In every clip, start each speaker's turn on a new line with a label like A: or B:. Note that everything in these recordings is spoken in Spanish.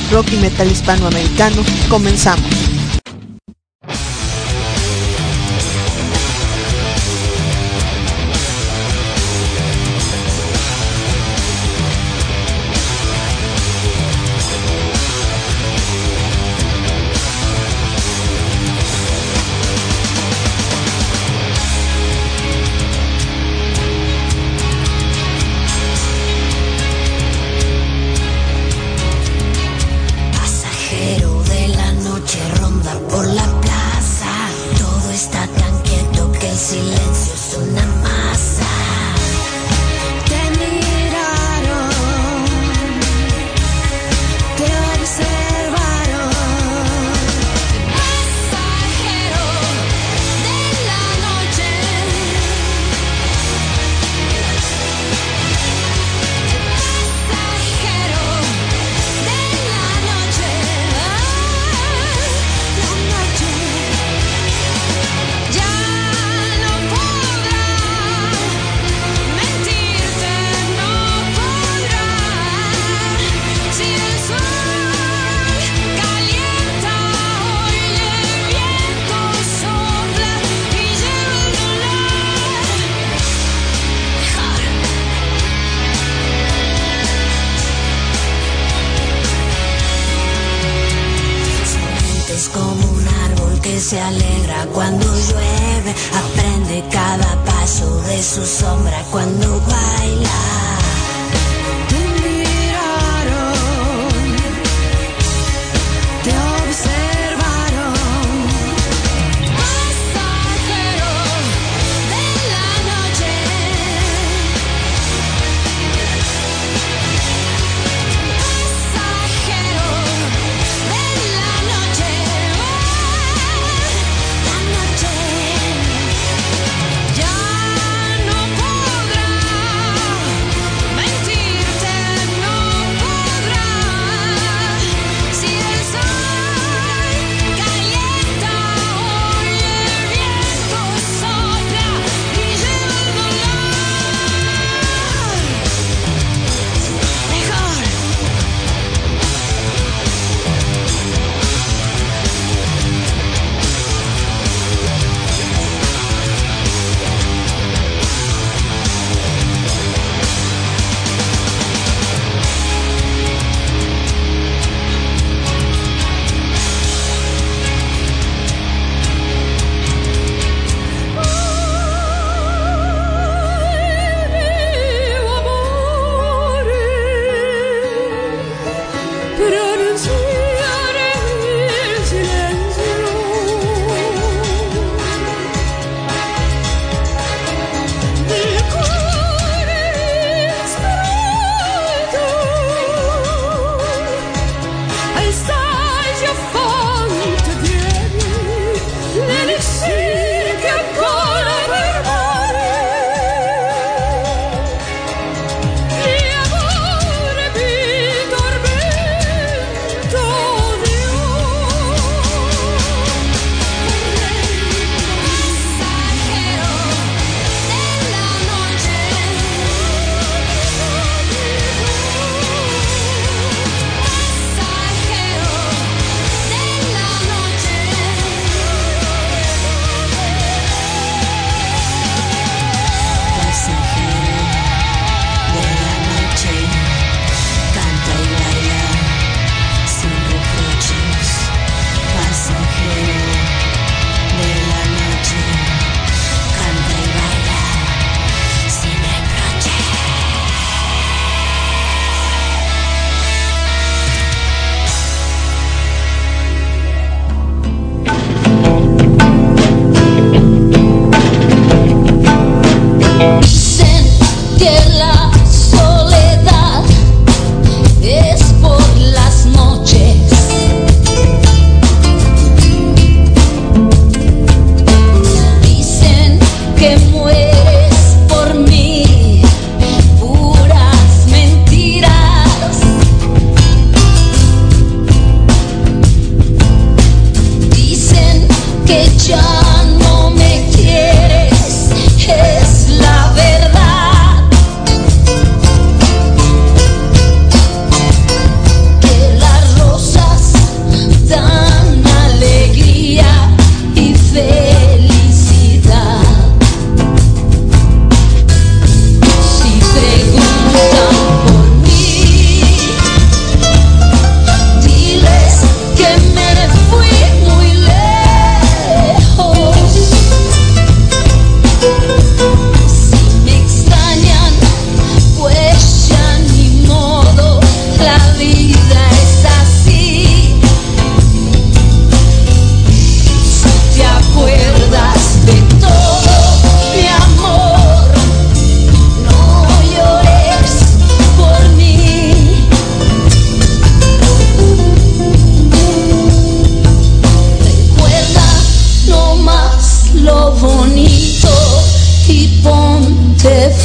A: rock y metal hispanoamericano. Comenzamos.
B: Se alegra cuando llueve, aprende cada paso de su sombra cuando baila. Te miraron, te observaron, pasajero de la noche. Pasajero de la noche. Ya no podrá mentirte, no podrá. Si el sol calienta, hoy el viento sopla y lleva el dolor. Mejor. Pronunciare il silenzio del cuore ristretto ai saggi affonti vieni l'elixir che ancora permane di amore mi tormento.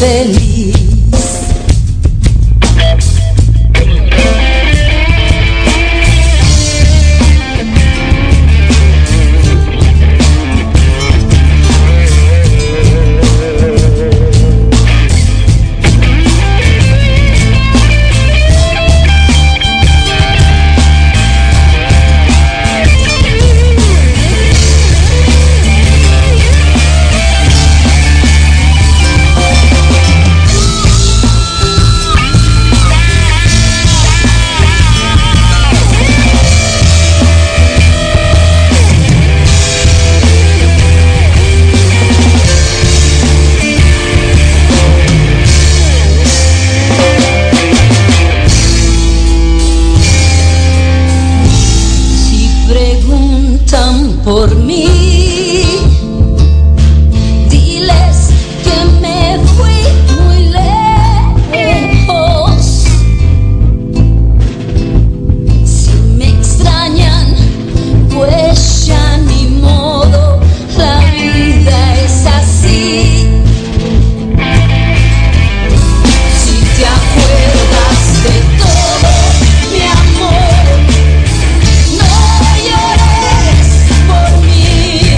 C: feliz. Por mí, diles que me fui muy lejos. Si me extrañan, pues ya ni modo, la vida es así. Si te acuerdas de todo, mi amor, no llores por mí.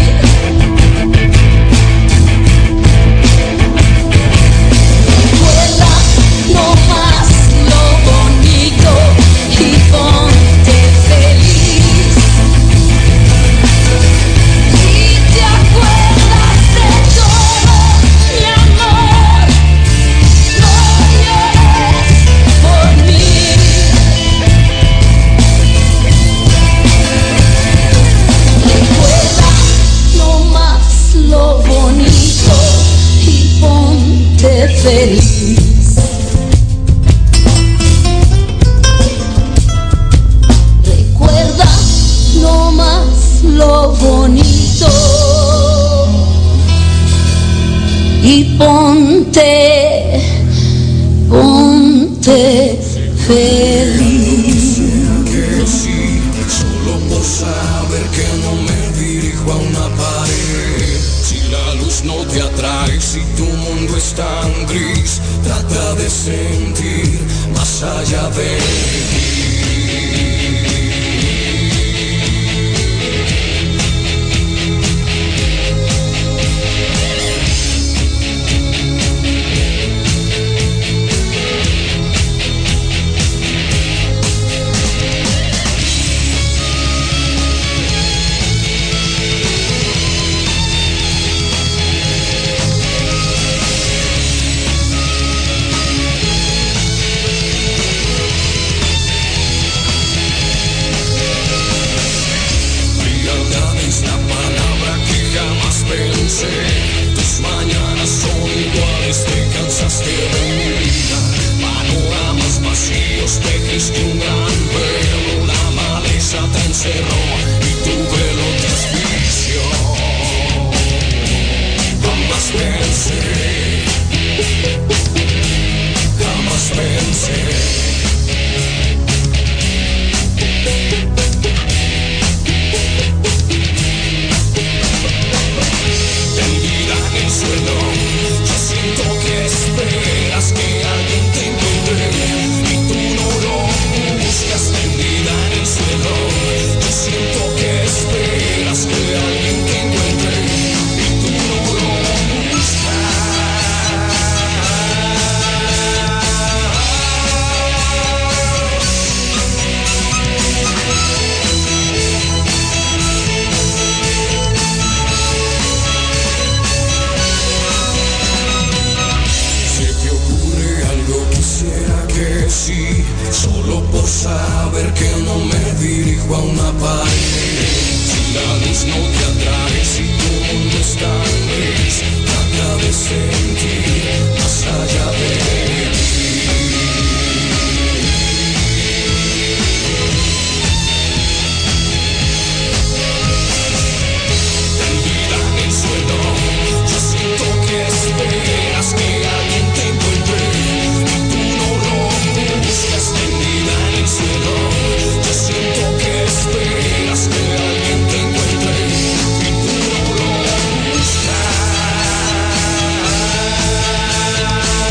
C: Recuerda nomás lo bonito y ponte feliz. Si te acuerdas de todo, mi amor, no llores por mí. Recuerda nomás lo bonito y ponte feliz. Recuerda nomás lo bonito y ponte feliz.
D: Que sí, solo por saber que no me dirijo a una pared. Si la luz no te atrae, si tu mundo es tan gris, trata de sentir más allá de ti. Tus mañanas son iguales, te cansaste de mi vida. Panoramas vacíos, tejiste un gran velo. La maleza te encerró y tu velo te asfixió. Jamás pensé tendida en el suelo. Yo siento que esperas que alguien te encuentre y tú no lo buscas. Tendida en el suelo. Yo siento que esperas que alguien te encuentre y tú no lo sí, solo por saber que no me dirijo a una pared. Si la luz no te atrae, si tu mundo es tan gris, trata de sentir más allá de ti. Tendida en el suelo, yo siento que esperas que alguien te encuentre. Tendida en el suelo, yo siento que esperas que alguien te encuentre y tú no lo buscas.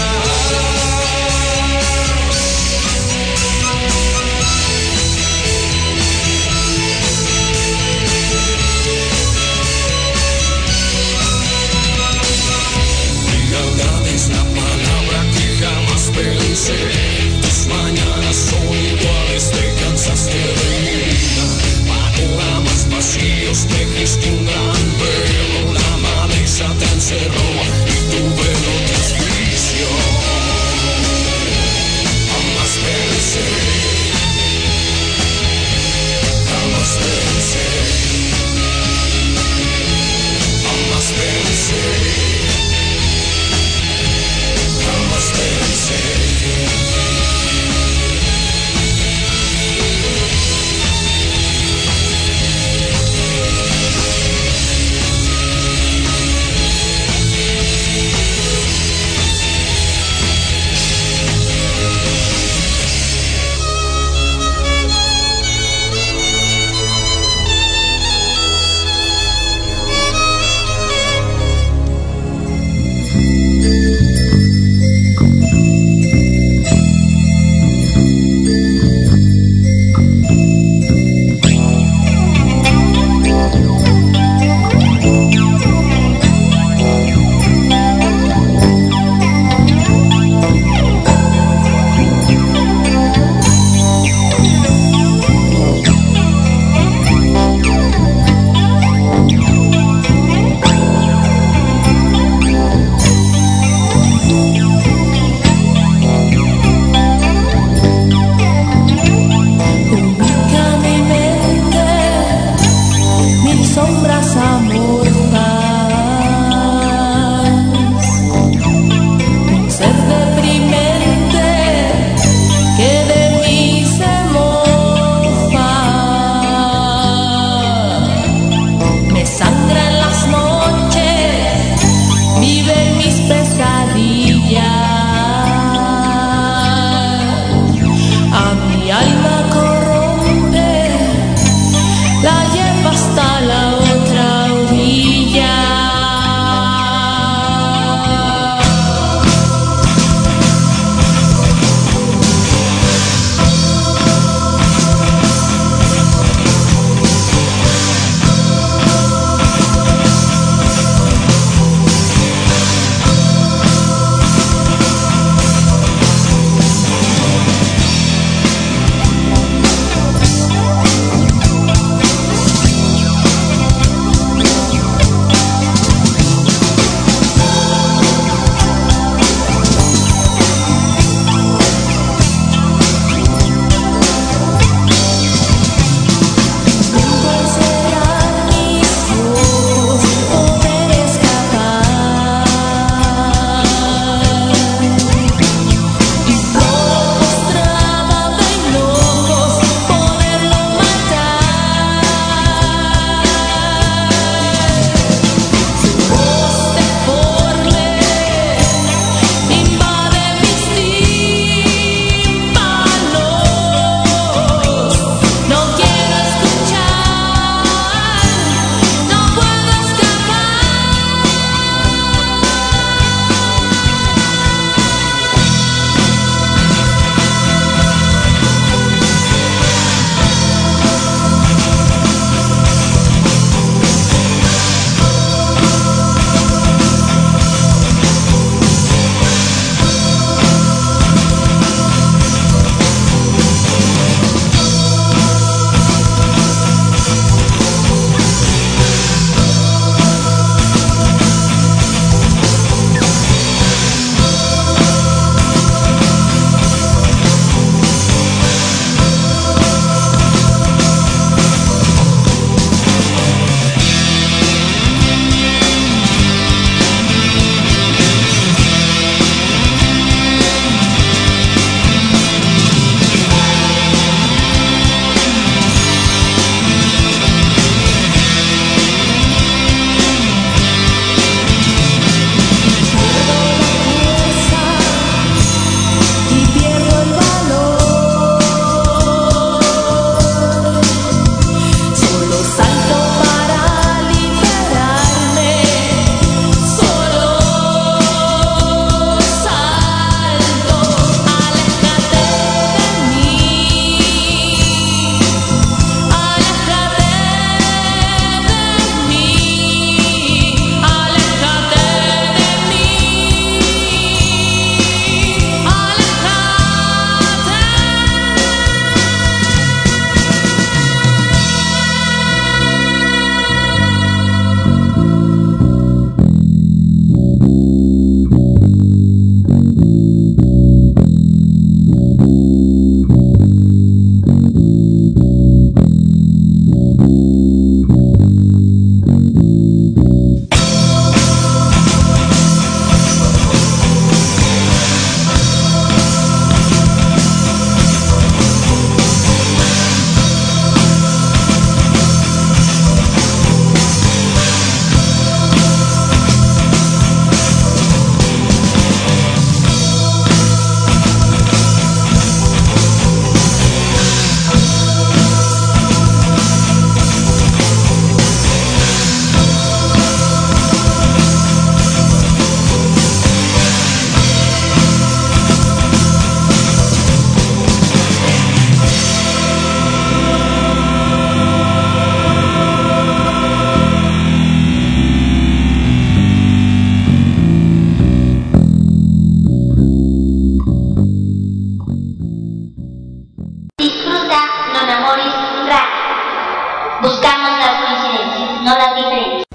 E: Buscamos las coincidencias, no las diferencias.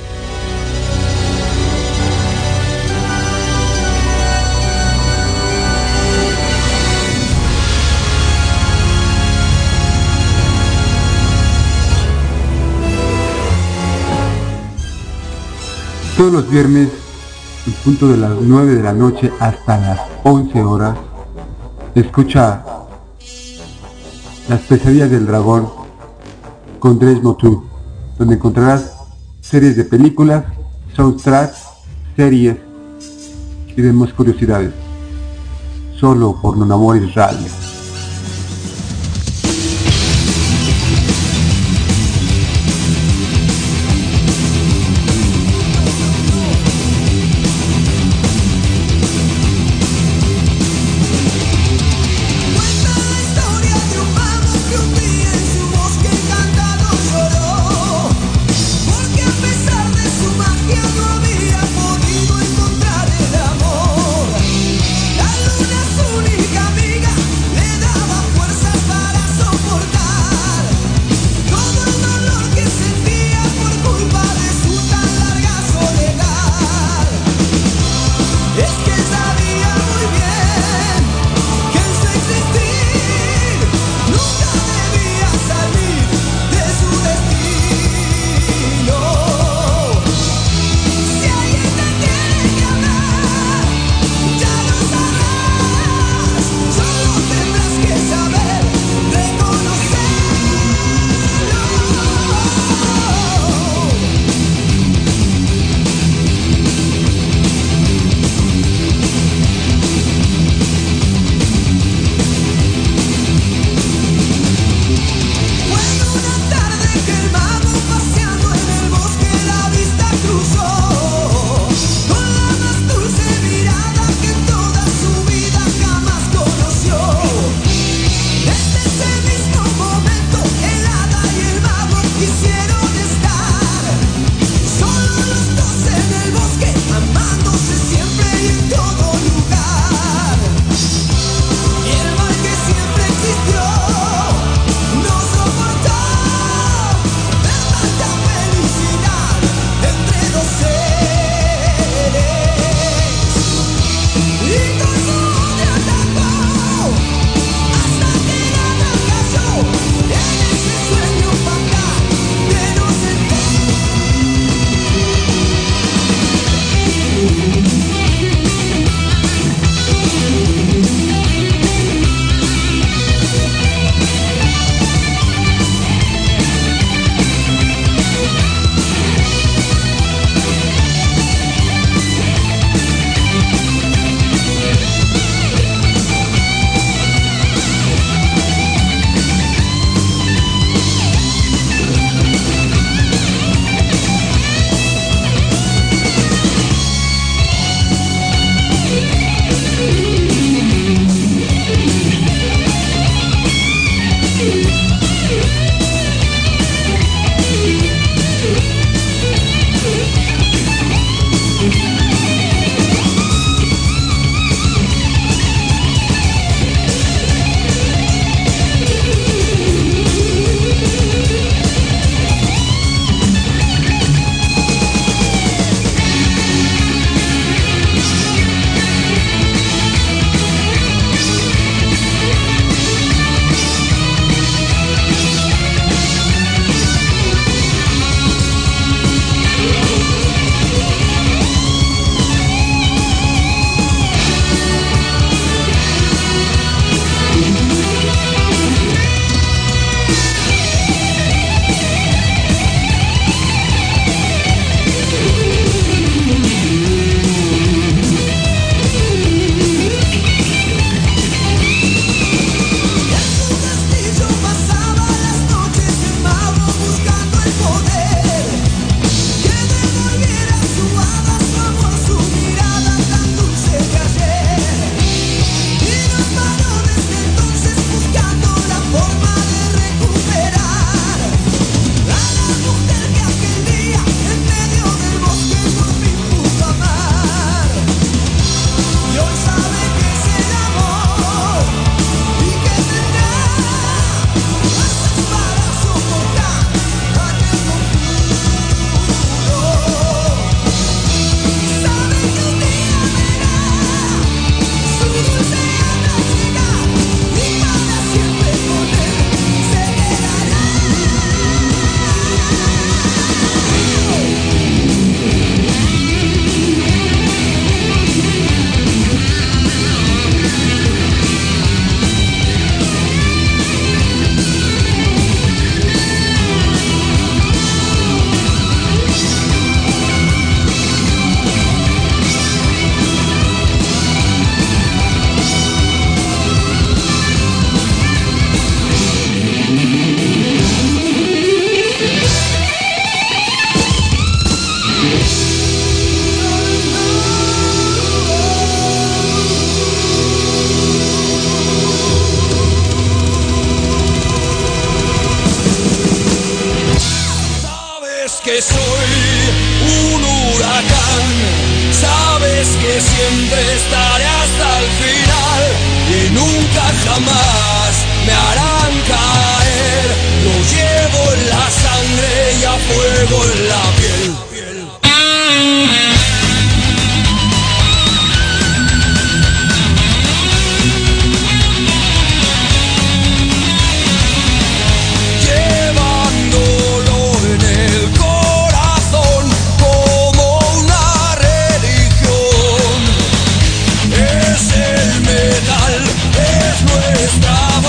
F: Todos los viernes, en punto de las 9 de la noche hasta las 11 horas, escucha Las pesadillas del dragón con Dres Motu, donde encontrarás series de películas, soundtracks, series y demás curiosidades. Solo por Nonamoris Radio.
B: La luna es única amiga, le
D: siempre estaré hasta el final y nunca jamás me harán caer. Lo llevo en la sangre y a fuego en la piel. Llevándolo en el corazón como una religión. Es el metal, es nuestra voz.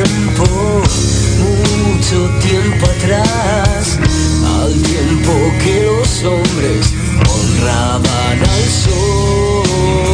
G: tiempo, mucho tiempo atrás, al tiempo que los hombres honraban al sol.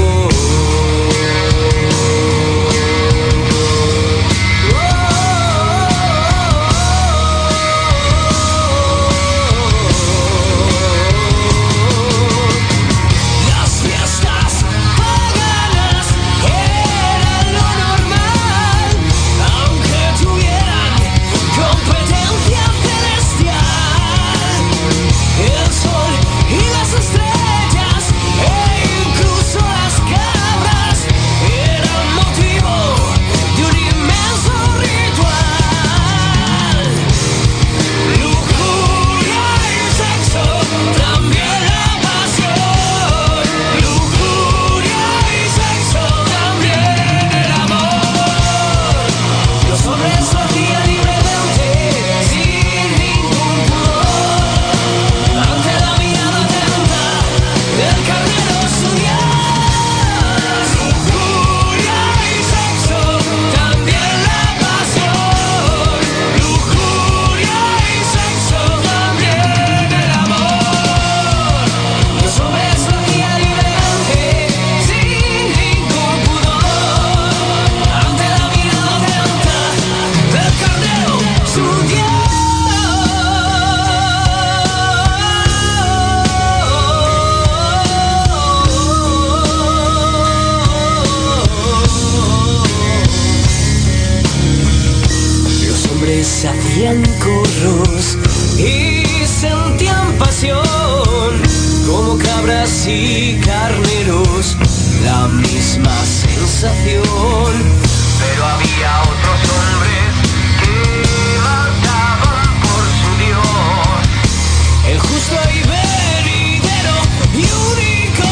G: Hacían corros y sentían pasión como cabras y carneros, la misma sensación. Pero había otros hombres que mataban por su Dios, el justo y venidero y único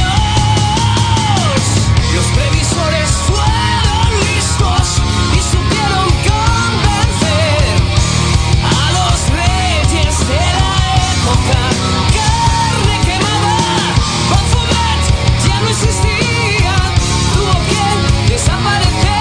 G: Dios. Los previsores fueron listos y supieron convencer a los reyes de la época. Carne quemada, Baphomet ya no existía, tuvo que desaparecer.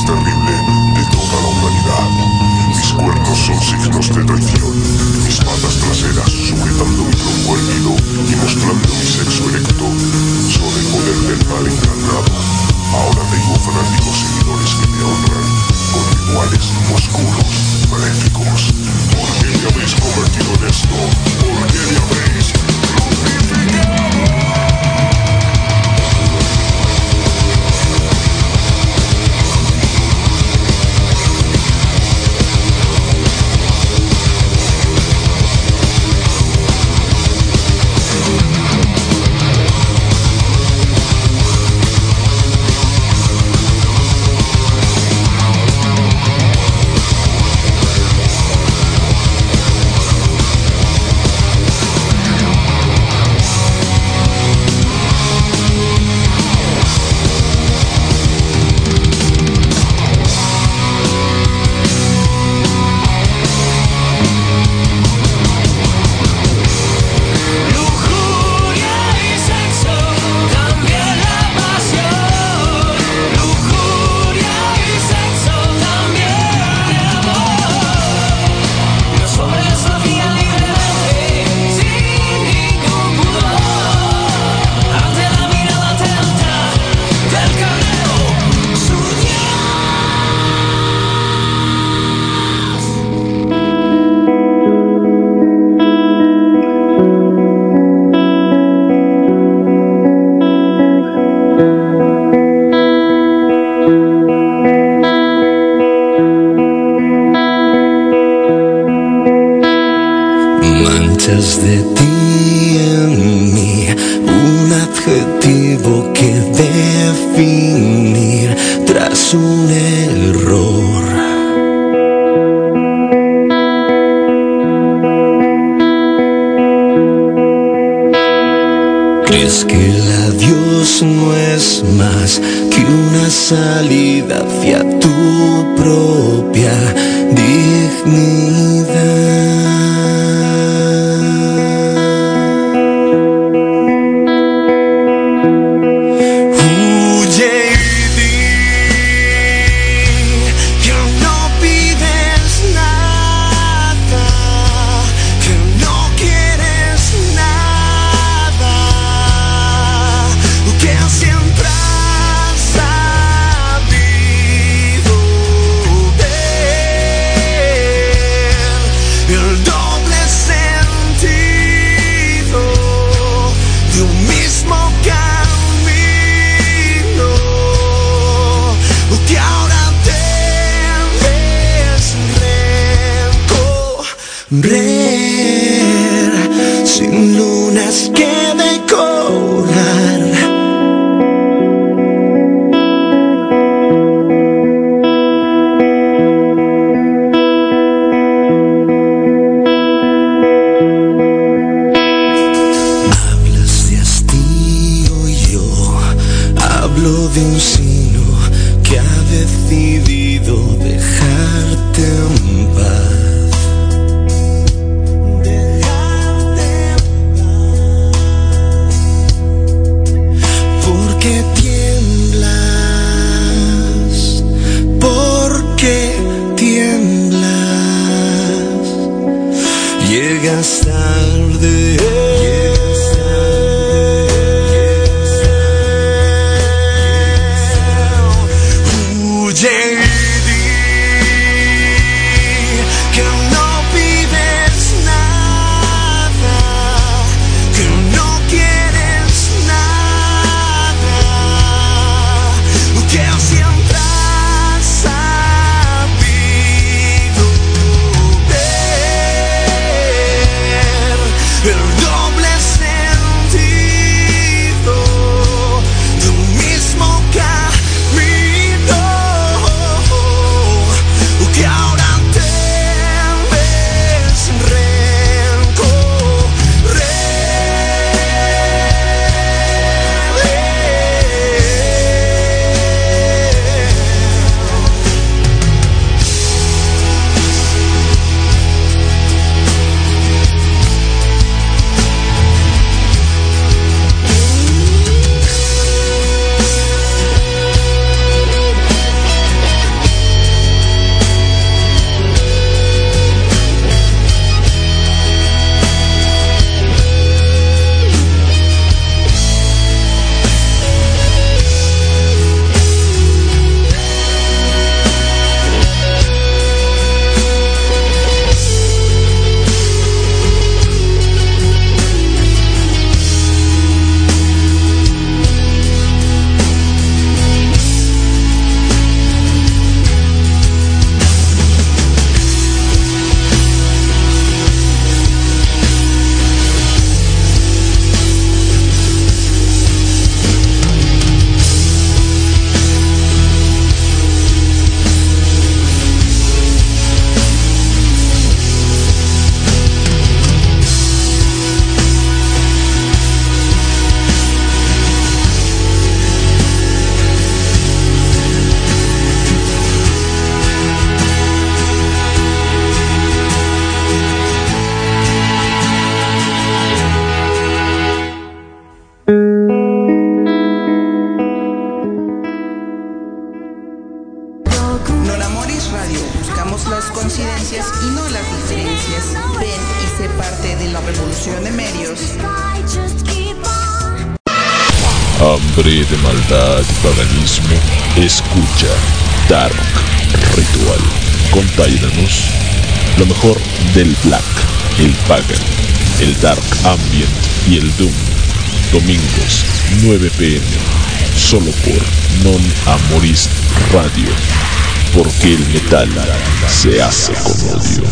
H: más terrible de toda la humanidad. Mis cuernos son signos de traición, mis patas traseras sujetando mi tronco erguido y mostrando mi sexo erecto. Son el poder del mal encarnado. Ahora tengo fanáticos seguidores que me honran con rituales oscuros, maléficos. ¿Por qué me habéis convertido en esto? ¿Por qué me habéis crucificado?
G: Manchas de ti en mí, un adjetivo que definir tras un error. ¿Crees que el adiós no es más que una salida hacia tu propia dignidad? Sin lunas que decorar. Hablas de hastío y yo hablo de un sino que ha decidido dejarte en paz.
I: similitudes y no las diferencias. Ven y sé parte de la revolución de medios.
H: Hambre de maldad y paganismo. Escucha Dark Ritual con Tyrannus. Lo mejor del Black, el Pagan, el Dark Ambient y el Doom. Domingos, 9 p.m. Solo por Non Amoris Radio. Porque el metal se hace con odio.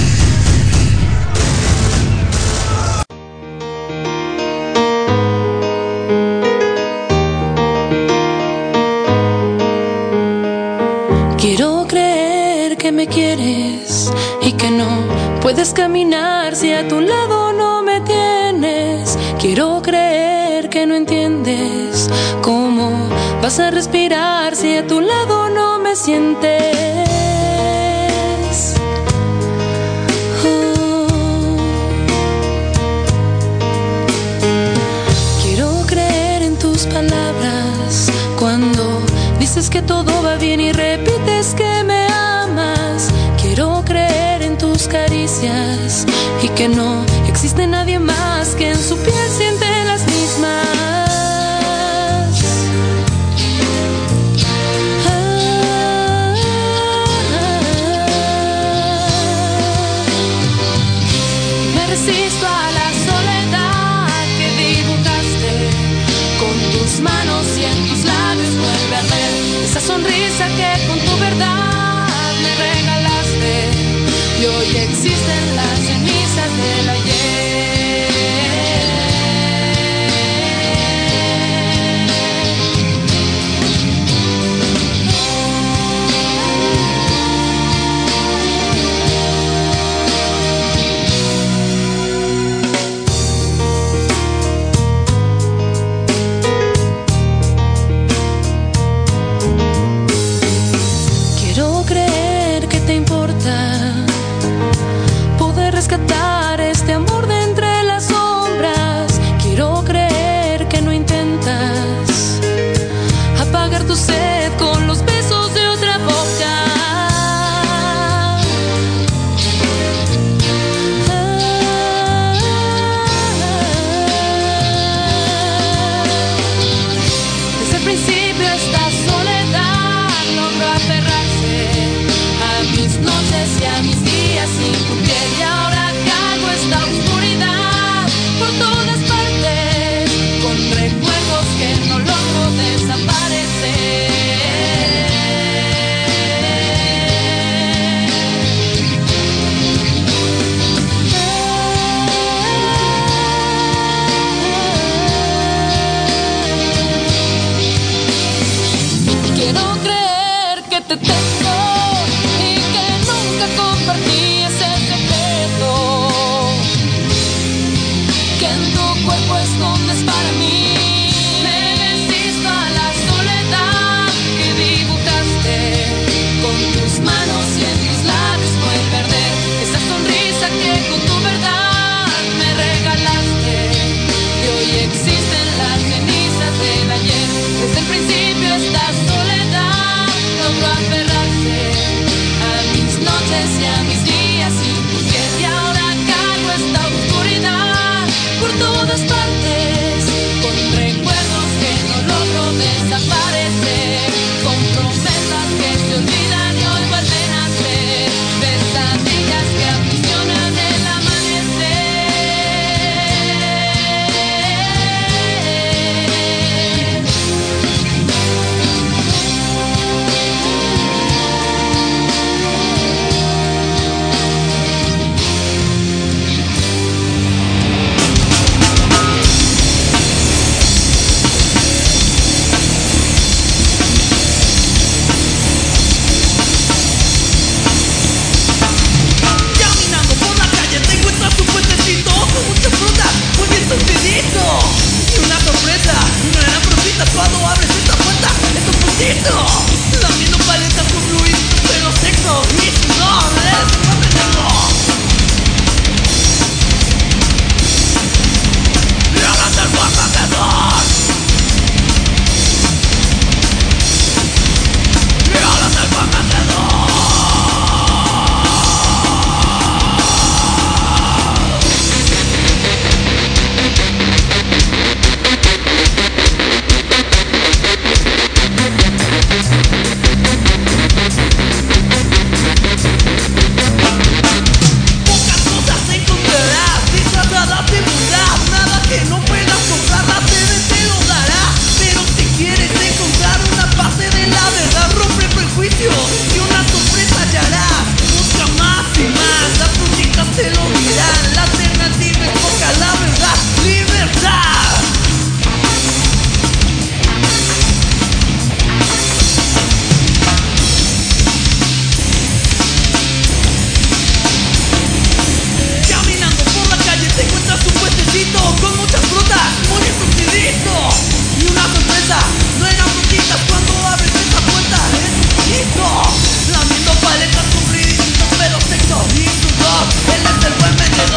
C: Quiero creer que me quieres y que no puedes caminar si a tu lado no me tienes. Quiero creer que no entiendes cómo vas a respirar si a tu lado no me sientes. Quiero creer en tus palabras cuando dices que todo va bien y repites que me amas. Quiero creer en tus caricias y que no existe nadie más que en su piel siente las mismas. Me resisto a la soledad que dibujaste con tus manos y en tus labios vuelve a arder esa sonrisa que con tu verdad me regalaste. Y hoy existen las cenizas del ayer. Quiero creer que te importa poder
J: te lo dirán. La alternativa es poca, la verdad, libertad. Caminando por la calle te encuentras un puestecito con muchas frutas, muy escondidito. Y una sorpresa, no eran frutitas cuando abres esa puerta, es un poquito. Lamiendo paletas, sufrir distintos, pero sexo y sudor. Él es el buen vendedor.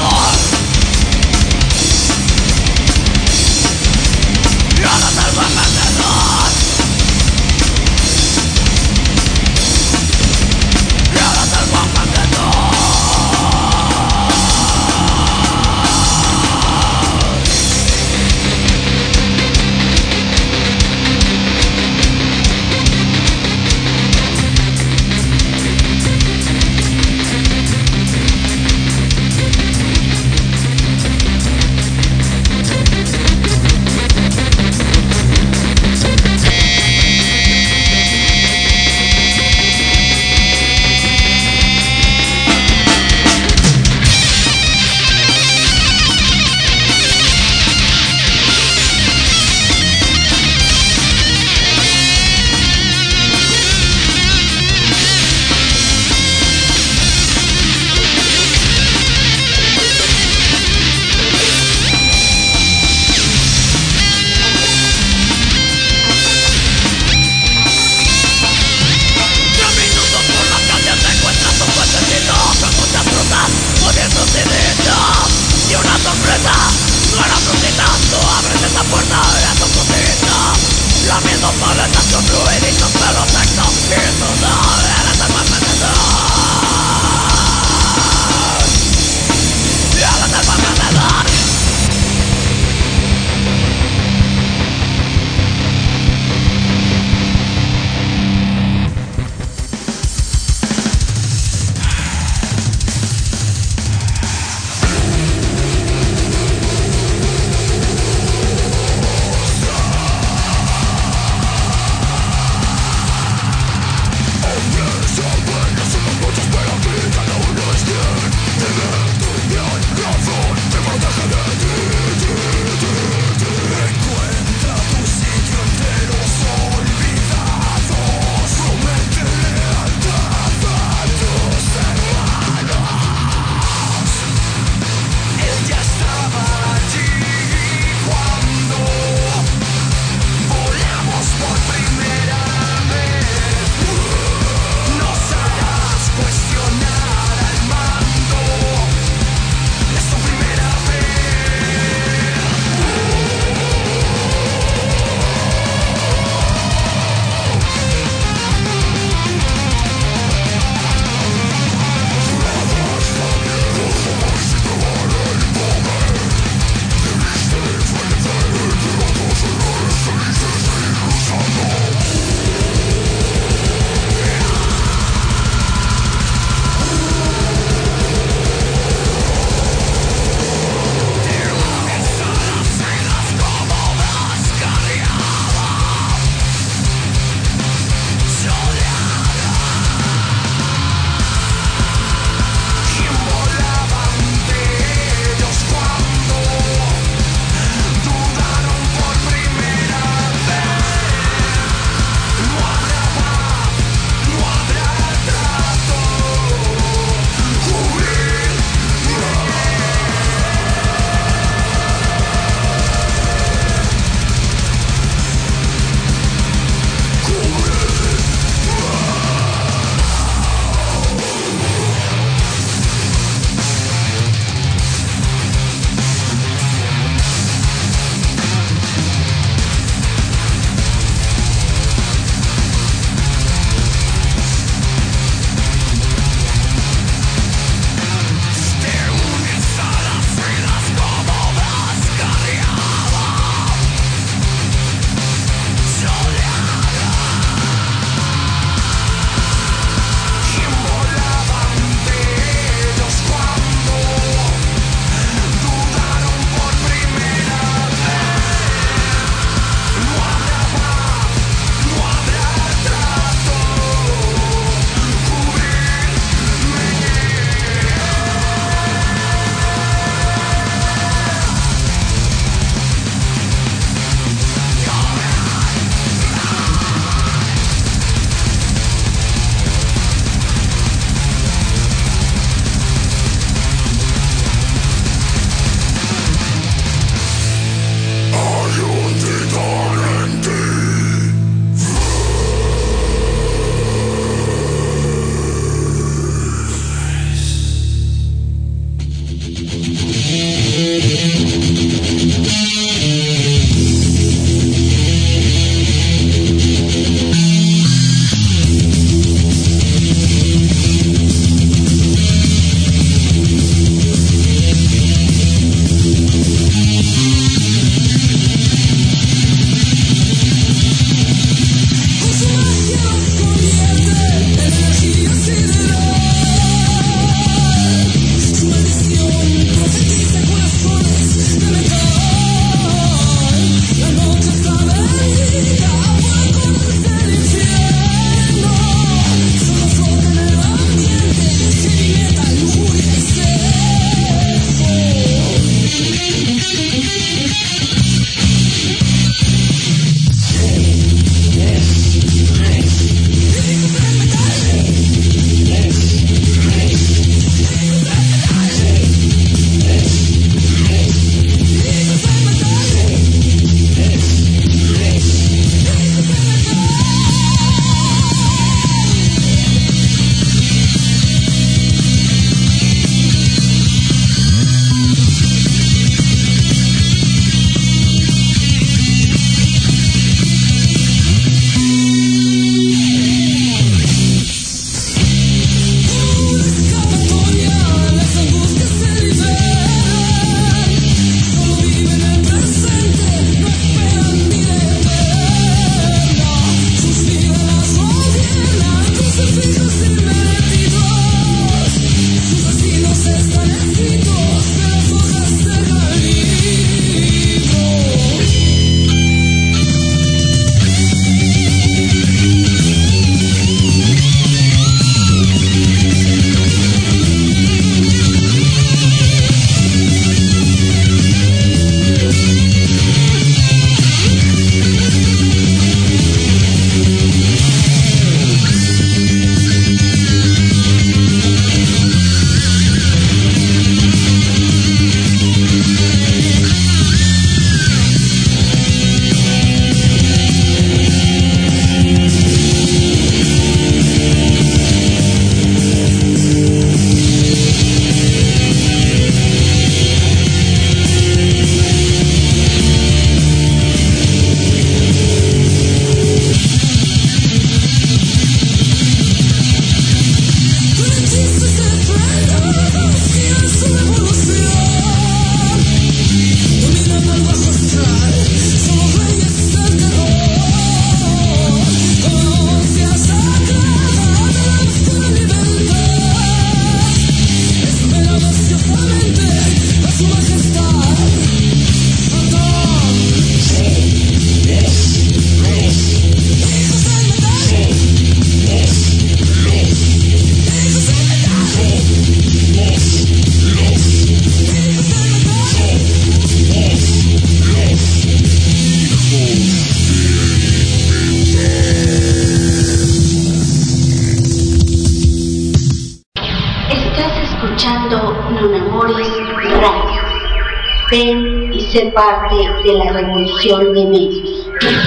E: escuchando Nunamoris Radio. Ven y sé parte de la revolución de medios.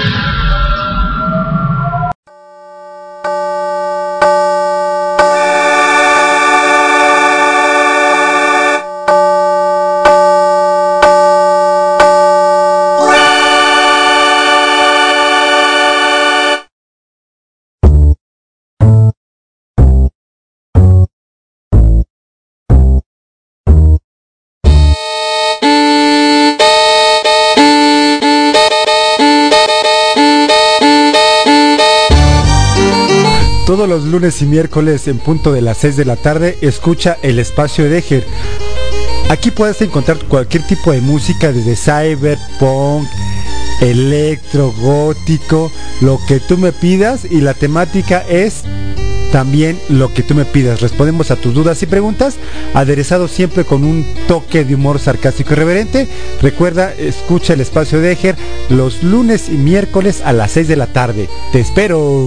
K: Todos los lunes y miércoles en punto de las 6 de la tarde escucha el espacio de Eger. Aquí puedes encontrar cualquier tipo de música, desde cyberpunk, electro, gótico, lo que tú me pidas, y la temática es también lo que tú me pidas. Respondemos a tus dudas y preguntas, aderezado siempre con un toque de humor sarcástico y irreverente. Recuerda, escucha el espacio de Eger los lunes y miércoles a las 6 de la tarde. ¡Te espero!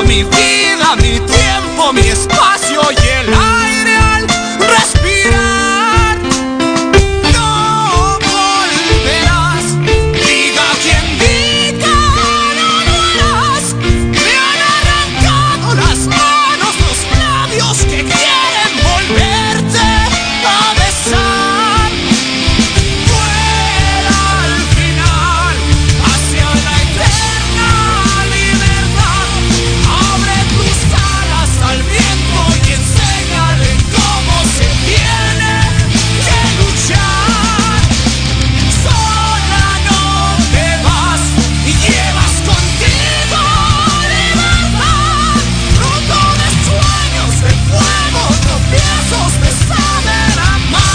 D: mi vida, mi tiempo, mi espacio y el aire al respirar. No volverás, diga quien diga, no lo harás. Me han arrancado las manos, los labios que quieren volverte a besar. Vuela al final hacia la eterna libertad. Abre tus alas al viento y enséñale cómo se tiene que luchar. Sola no te vas y llevas contigo libertad. Fruto de sueños de fuego, tropiezos de saber amar.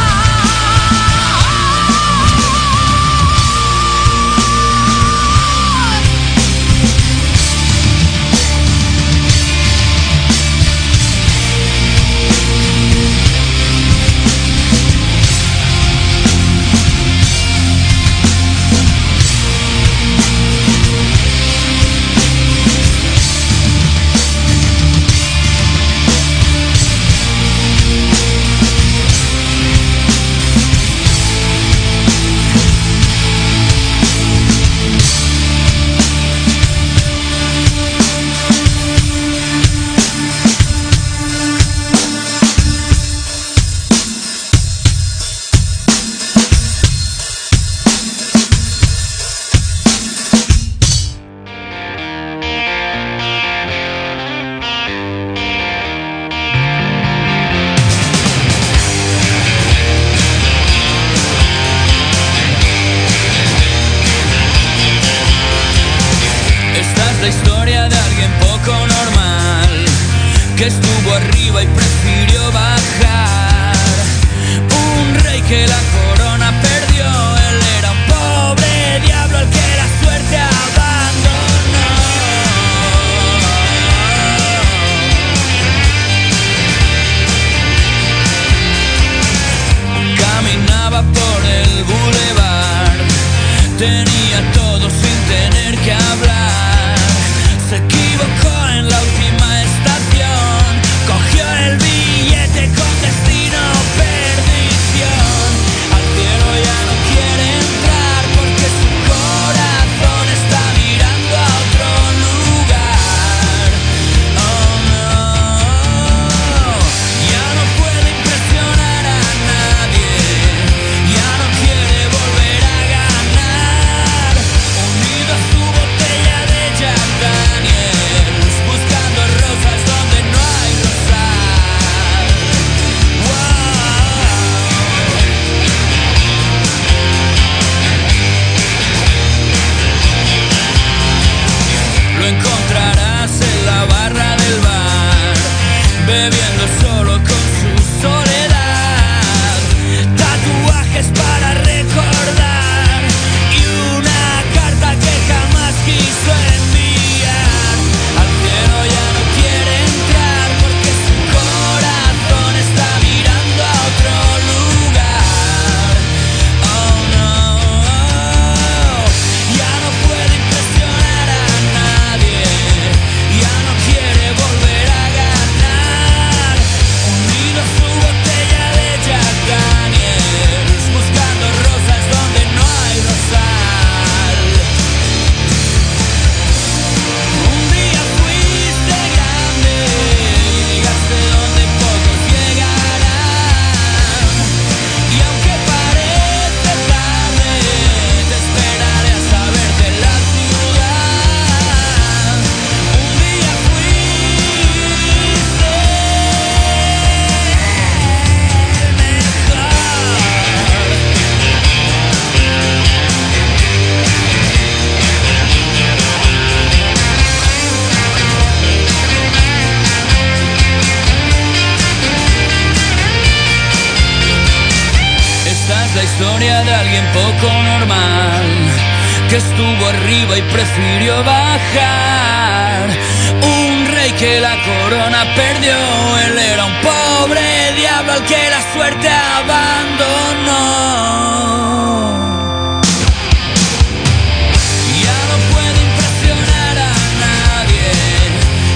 D: Esta es la historia de alguien poco normal que estuvo arriba y prefirió bajar. Un rey que la corona perdió. Él era un pobre diablo al que la suerte abandonó. Caminaba por el boulevard, tenía todo sin tener que hablar. Se equivocó en la última estación, cogió el billete con destino perdición. Al cielo ya no quiere entrar porque su corazón está mirando a otro lugar. Oh no, ya no puede impresionar a nadie, ya no quiere volver a ganar. Unido a su botella de Jack Daniels, buscando rosas donde no hay rosal. Lo encontrarás en la barra del bar, bebiendo solo con su soledad. Tatuajes para recordar y una carta que jamás quiso enviar. Al cielo ya no quiere entrar porque su corazón está mirando a otro lugar. Oh no, ya no puede impresionar a nadie, ya no quiere volver a ganar. Unido a su botella de Jack Daniels, buscando rosas donde no hay rosal. Un día fuiste grande y llegaste donde pocos llegarán. Y aunque parece tarde, te esperaré hasta verte en la ciudad. Un día fuiste el mejor. Esta es la historia de alguien poco normal que estuvo arriba y prefirió bajar. Un rey que la corona perdió. Él era un pobre diablo al que la suerte abandonó. Ya no puede impresionar a nadie,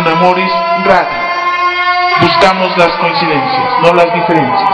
L: Unknown Amoris Radio. Buscamos las coincidencias, no las diferencias.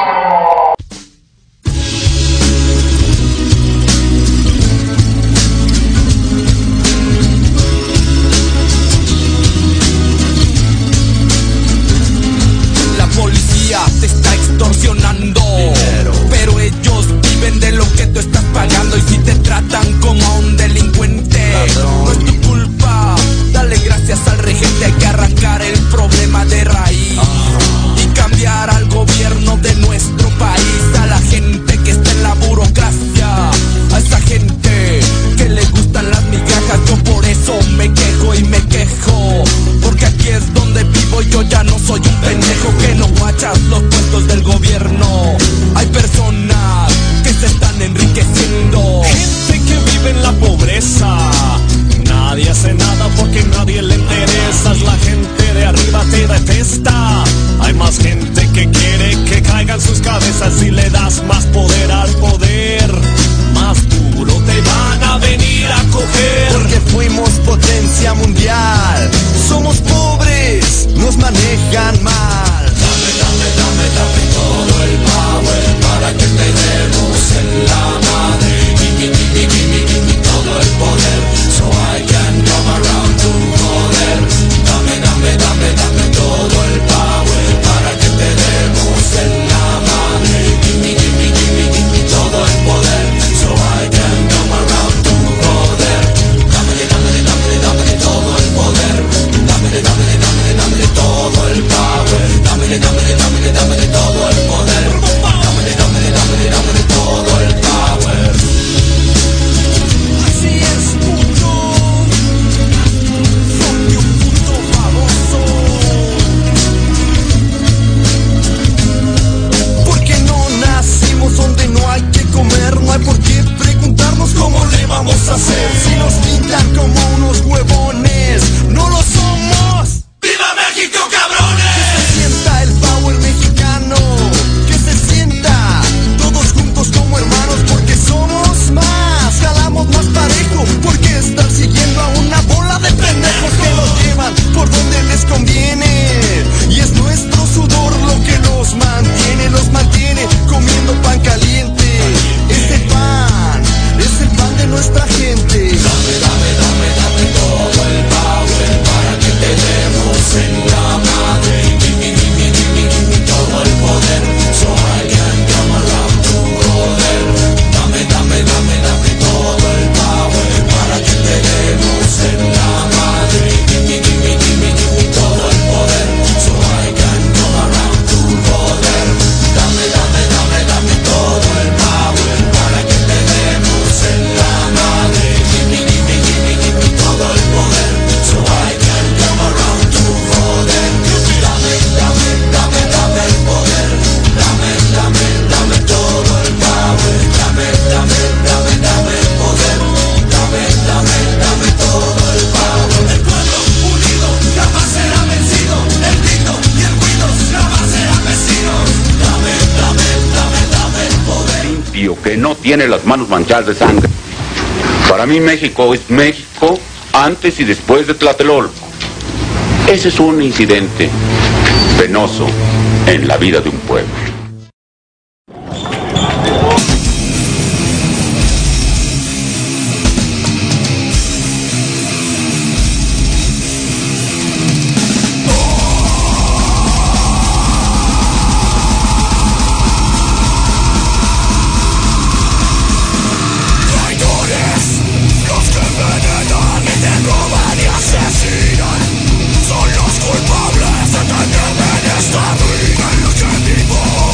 J: La policía te está extorsionando dinero, pero ellos viven de lo que tú estás pagando. Y si te tratan como a un delincuente, ladrón, no es tu culpa. Dale gracias al regente, hay que arrancar el problema de raíz y cambiar al gobierno de nuestro país. A la gente que está en la burocracia, a esa gente que le gustan las migajas. Yo por eso me quejo y me quejo, porque aquí es donde vivo. Yo ya no soy un pendejo que no guachas los puestos del gobierno. Hay personas que se están enriqueciendo,
M: gente que vive en la pobreza. Nadie hace nada porque nadie le interesa. La gente de arriba te detesta. Hay más gente que quiere que caigan sus cabezas. Si le das más poder al poder, más duro te van a venir a coger.
G: Porque fuimos potencia mundial. Somos pobres, nos manejan mal.
D: Dame, dame, dame, dame todo el power para que te demos en la madre. Give me todo el poder, so I can come around to joder. Dame, dame, dame, dame todo el power para que te demos en la madre. Give me todo el poder, so I can come around to joder. Dame, dame, dame, dame todo el poder. Dame, dame, dame, dame todo el power. Dame, dame, dame, dame todo el poder. Dame, dame, dame, dame todo el power.
J: así es, puto. Soy un puto baboso.
G: Porque no nacimos donde no hay que comer. No hay por qué preguntarnos cómo le vamos a hacer. Si nos pintan como unos huevones, no lo somos.
D: ¡Viva México, cabrones!
G: Que se sienta el power mexicano, que se sienta todos juntos como hermanos, porque somos más, jalamos más parejo. Porque estar siguiendo a una bola de pendejos que nos llevan por donde les conviene. Y es nuestro sudor lo que los mantiene comiendo pan caliente. Es el pan de nuestra gente.
D: Dame, dame, dame, dame todo el power para que te demos en la madre. Give me todo el poder, so I can come around to joder. Dame, dame, dame, dame todo el power para que te demos en la madre. Give me todo el poder, so I can come around to joder. Dame, dame, dame, dame todo el power para que te demos en la madre. Give me todo el poder, so I can come around to joder. Dame, dame, dame, dame el poder. Dame, dame, dame todo el power. Dame, dame, dame, dame el poder. Dame, dame, dame todo el power. El pueblo unido jamás será vencido. El grito y el ruido jamás serán vecinos. Dame, dame, dame, dame el poder.
N: Limpio, que no tiene las manos manchadas de sangre. Para mí México es México antes y después de Tlatelolco. Ese es un incidente penoso en la vida de un pueblo.
D: Traidores, los que envenenan y te roban y asesinan, son los culpables de tenerme en esta vida en la que vivo.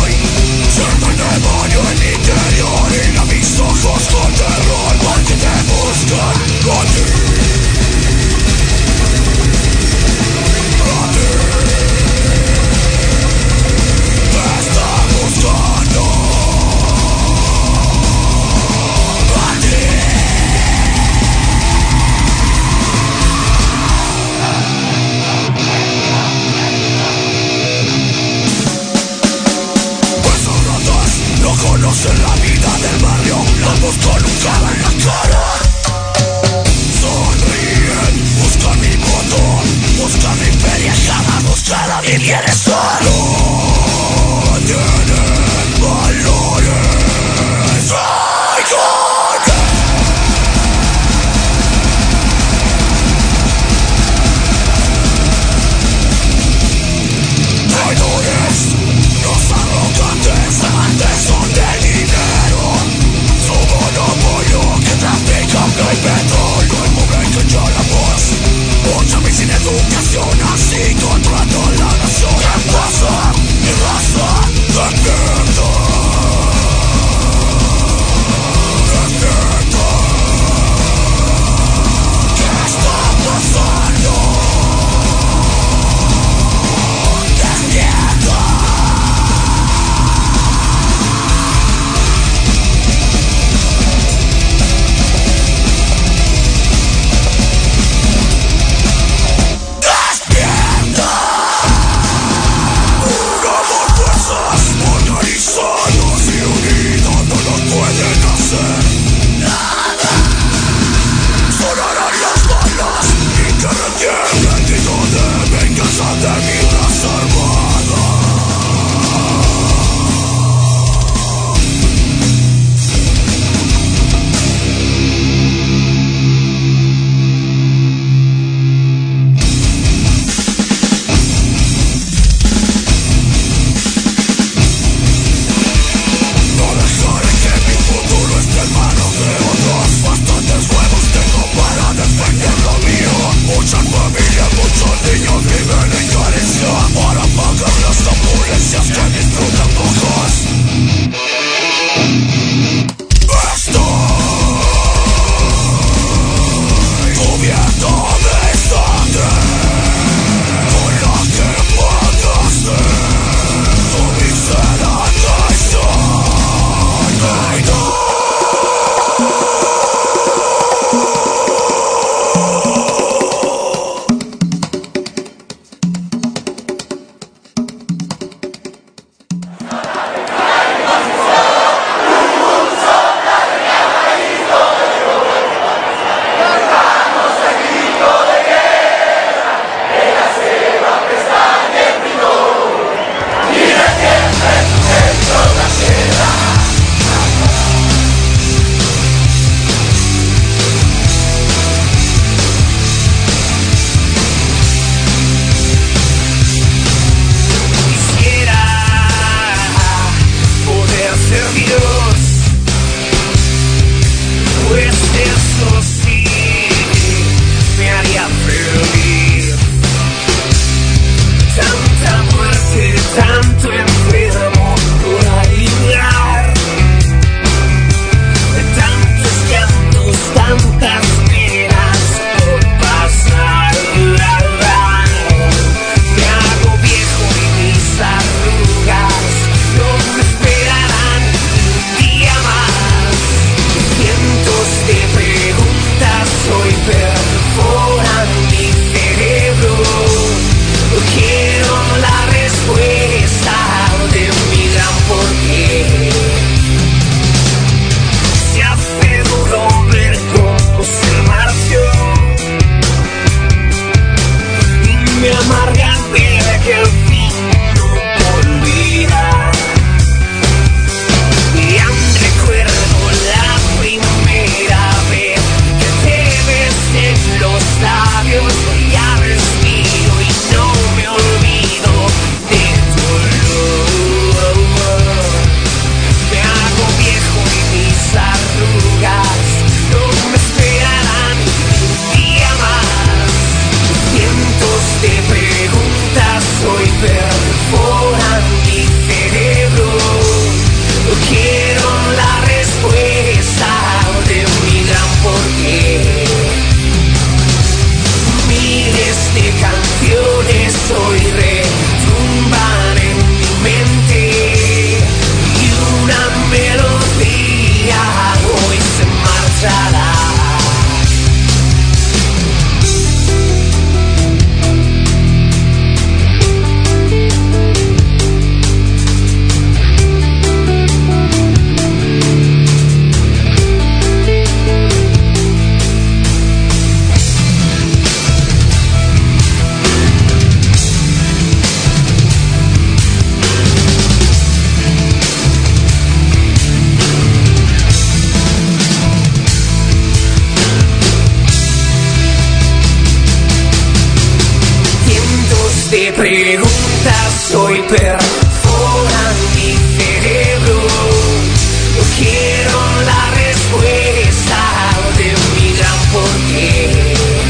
O: de preguntas hoy perforan mi cerebro. No quiero la respuesta de mi gran porqué.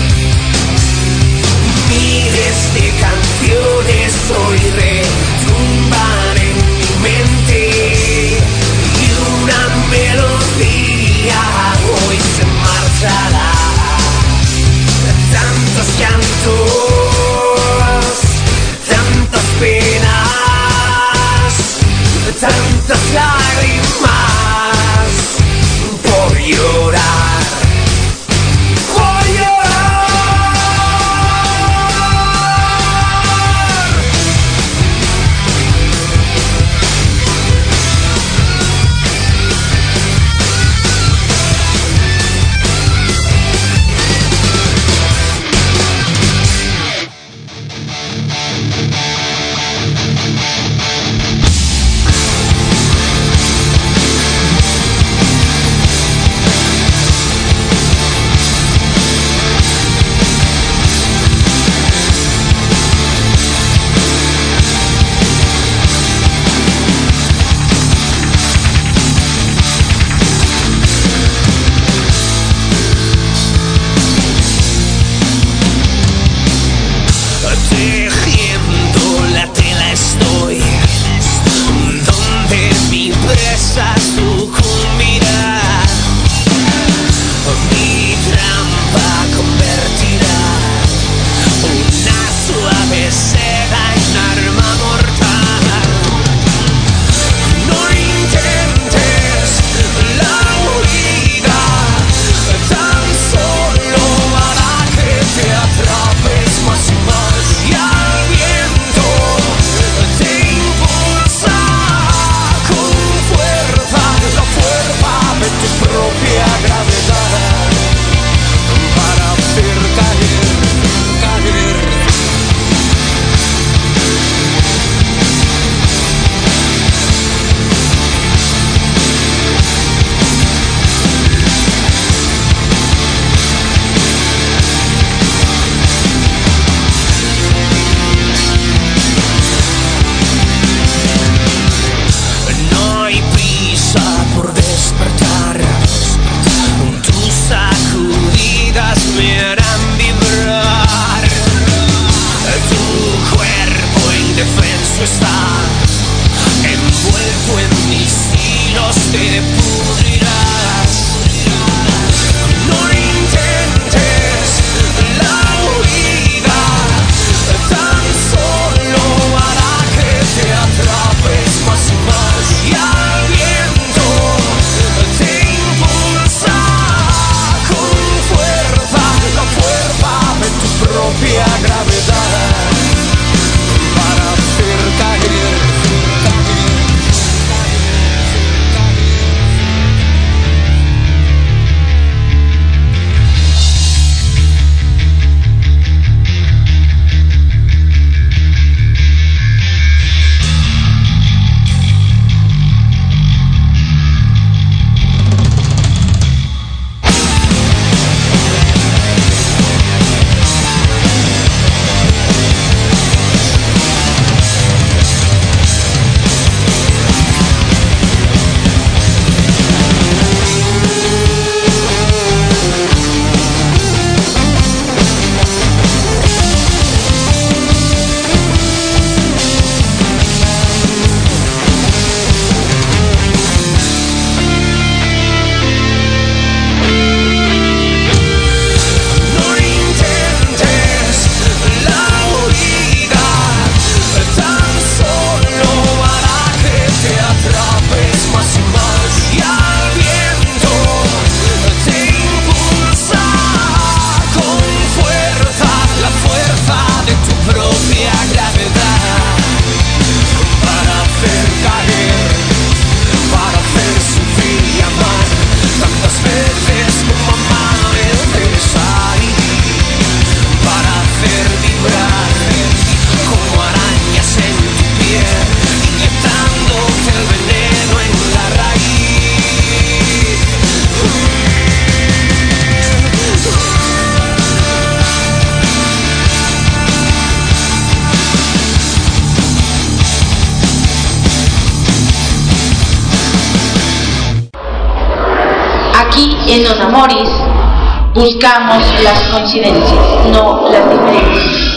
O: Miles de canciones hoy retumban en mi mente y una melodía hoy se marchará. Tantos llantos, tantas penas.
E: En Los Amoris buscamos las coincidencias, no las diferencias.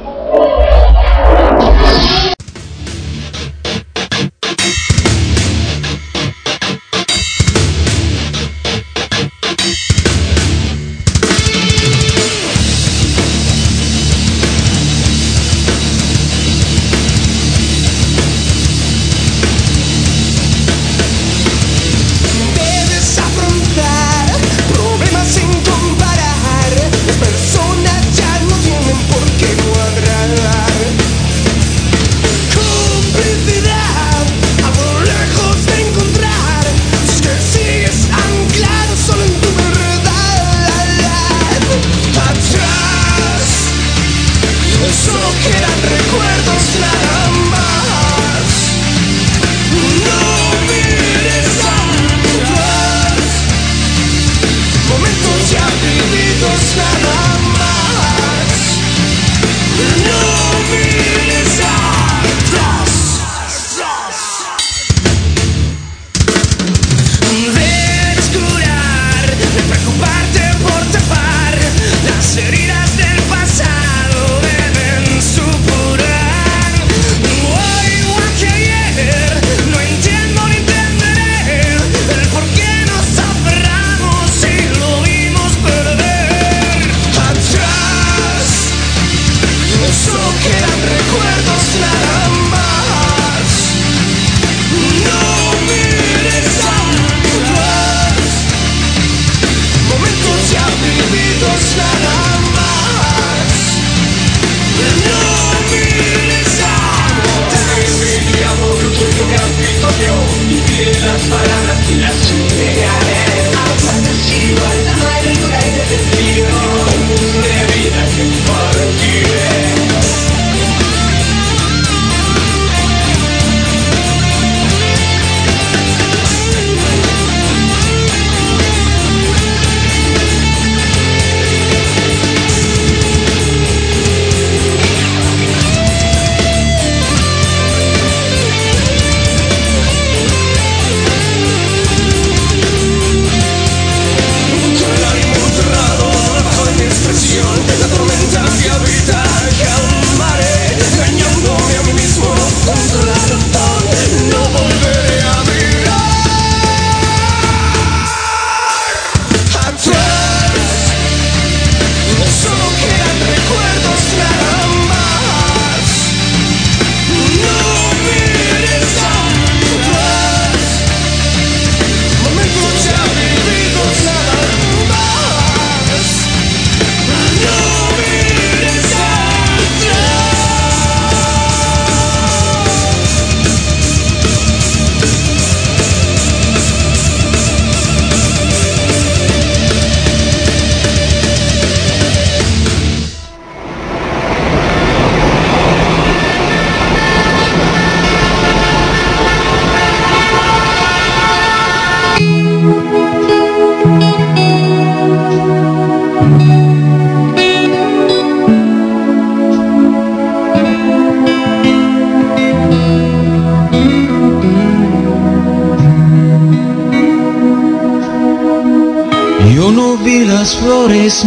P: las flores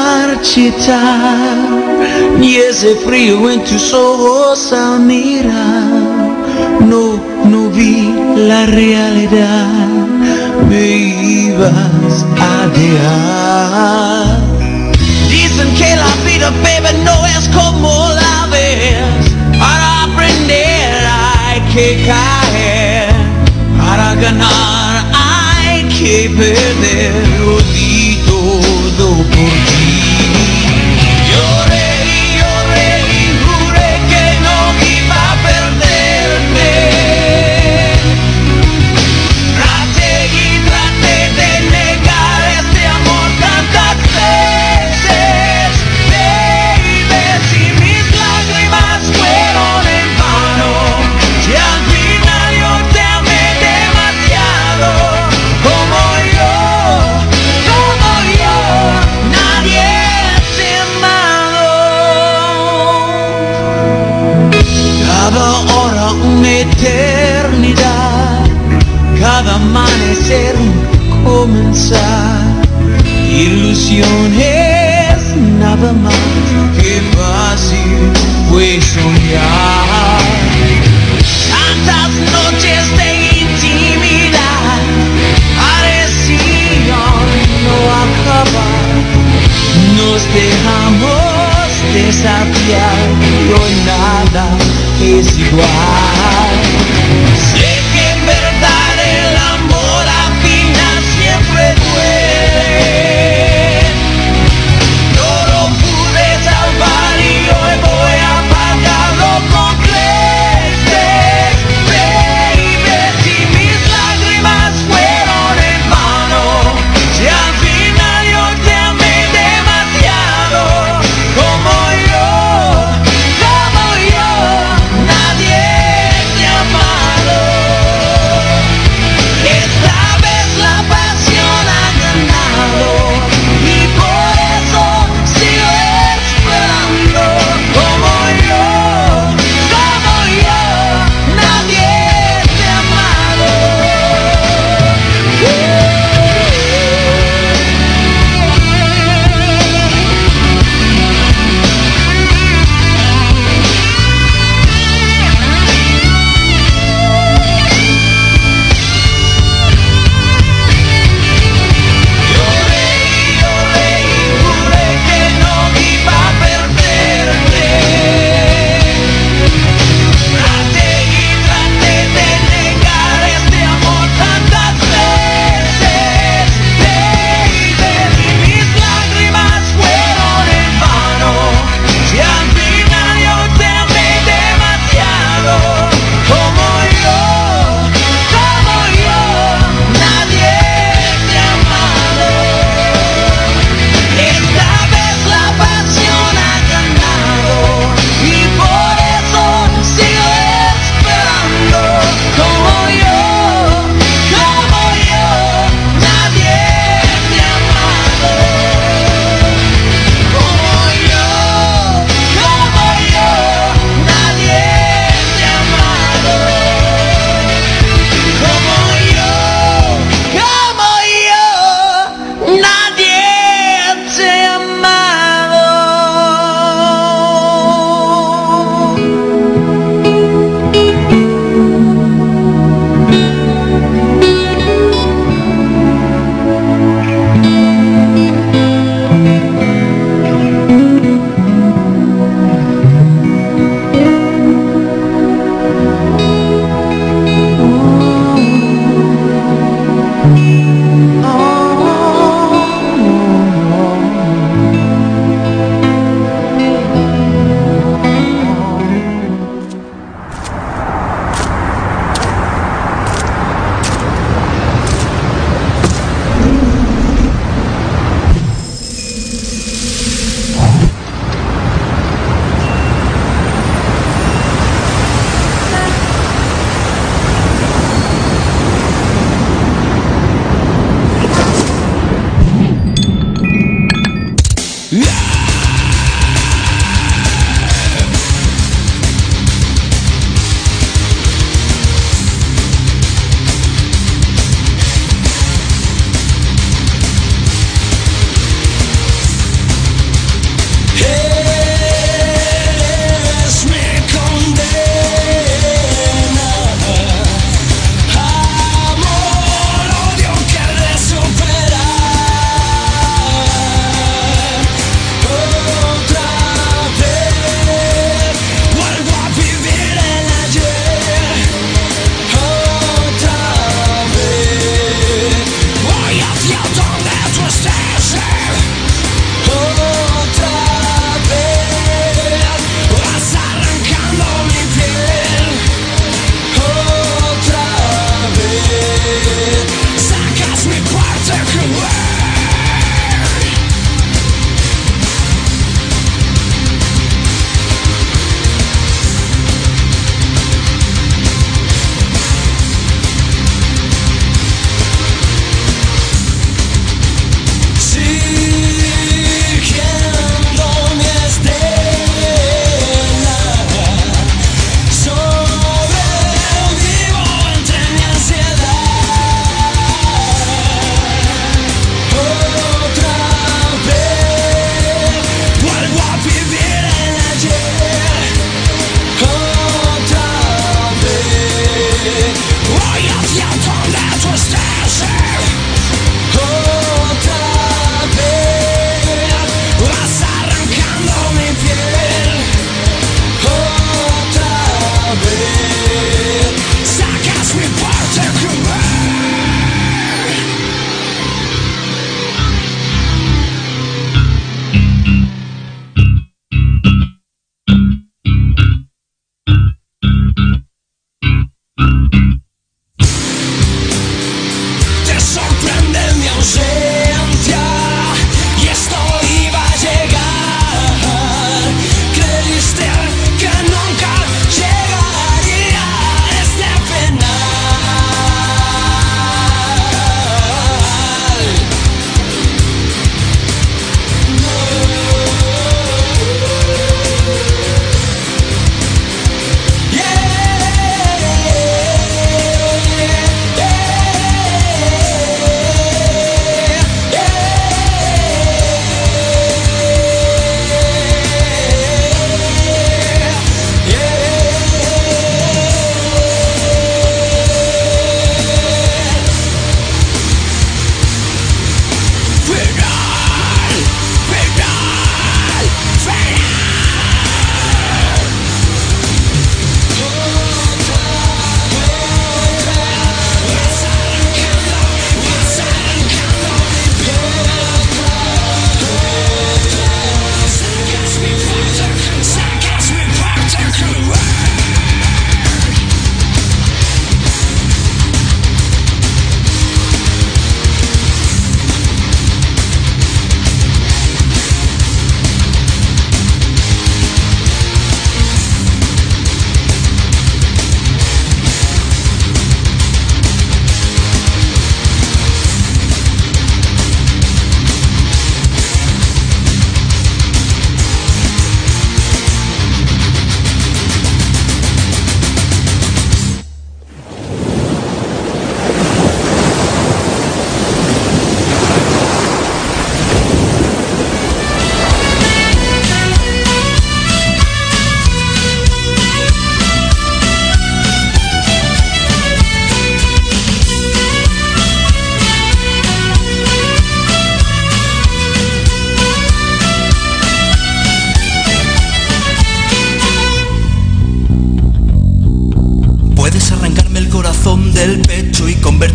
P: marchitar, ni ese frío en tus ojos al mirar. No vi la realidad, me ibas a dejar. Dicen que la vida, baby, no es como la ves. Para aprender hay que caer, para ganar hay que perder. Lo di todo por ti. Lloré y lloré y juré que no iba a perderme. Traté y traté de negar este amor tantas veces, baby, si mis lágrimas fueron en vano, si al final yo te amé demasiado, como yo, nadie te ha amado. Cada hora una eternidad, cada amanecer un comenzar. ilusiones nada más que fácil fue soñar. Tantas noches de intimidad parecían no acabar. Nos dejamos desafiar y hoy nada es igual. Sé que en verdad el amor al final siempre duele. No lo pude salvar y hoy voy a pagarlo con creces. Baby, si mis lágrimas fueron en vano, si al final yo te amé demasiado, como yo, nadie te ha amado.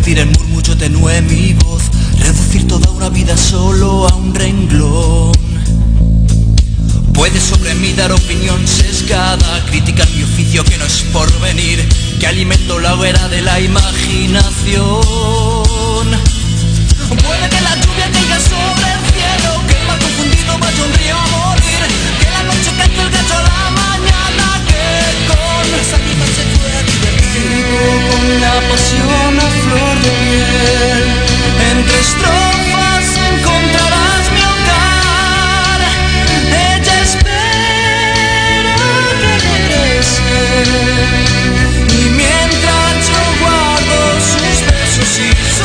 Q: convertir en murmullo tenue mi voz, reducir toda una vida solo a un renglón. Puedes sobre mí dar opinión sesgada, criticar mi oficio que no es por venir, que alimento la hoguera de la imaginación. Puede que la lluvia caiga sobre el cielo, que el mar confundido vaya un río a morir, que la noche cante el gallo a la mañana, que con esa vida se pueda divertir. Con la pasión a flor de piel, entre estrofas encontrarás mi hogar. Ella espera que regrese, y mientras yo guardo sus besos y su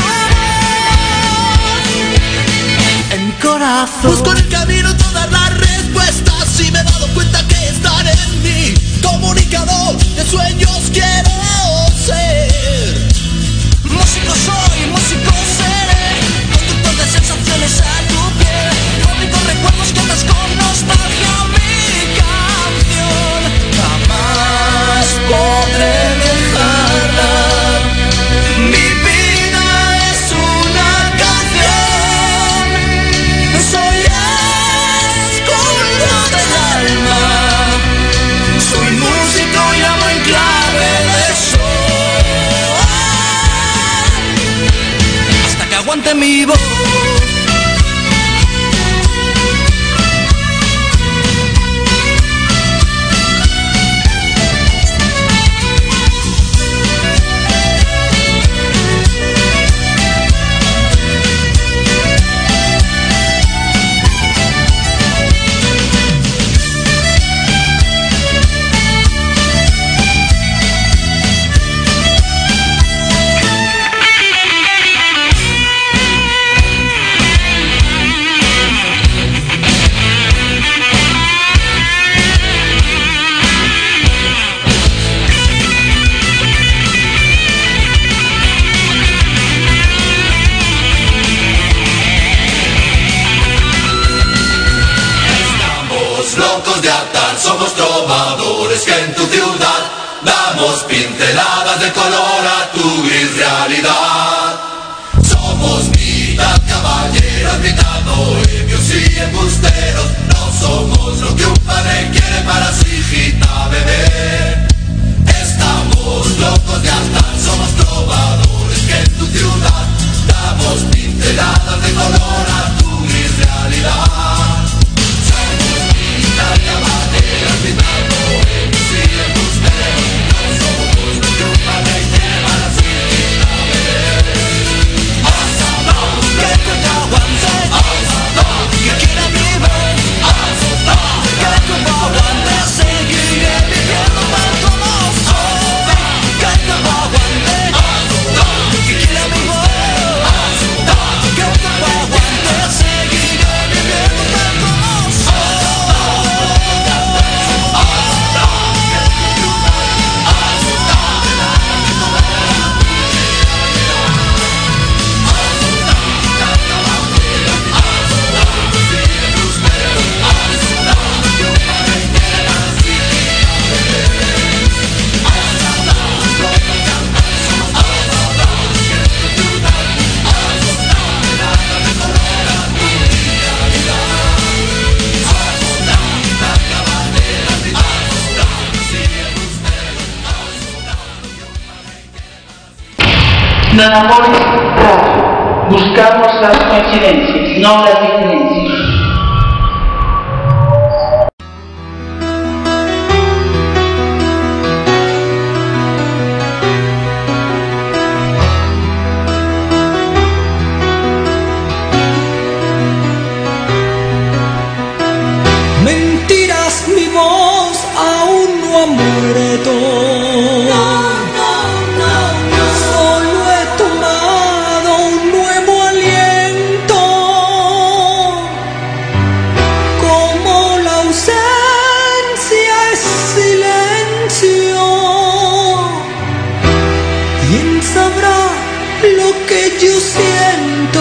Q: voz en mi corazón.
G: Busco en el camino todas las respuestas y me he dado cuenta que están en mí. Comunicador de sueños quiero ser.
Q: Músico soy, músico seré, conductor de sensaciones a tu piel, fabrico recuerdos que atas con nostalgia mi canción. Jamás podré dejarla. Mi vida es una canción. Soy escudo del alma. Soy músico y amo en clave de sol. Hasta que aguante mi voz.
D: Locos de atar, somos trovadores que en tu ciudad damos pinceladas de color a tu gris realidad. Somos mitad caballeros, mitad bohemios y embusteros. No somos lo que un padre quiere para su hijita bebé. Estamos locos de atar, somos trovadores que en tu ciudad damos pinceladas de color a tu gris realidad.
L: Nanamores Radio. Buscamos las coincidencias, no las diferencias.
O: Mentiras, mi voz aún no ha muerto. Solo he tomado un nuevo aliento. Como la ausencia es silencio. ¿Quién sabrá lo que yo siento?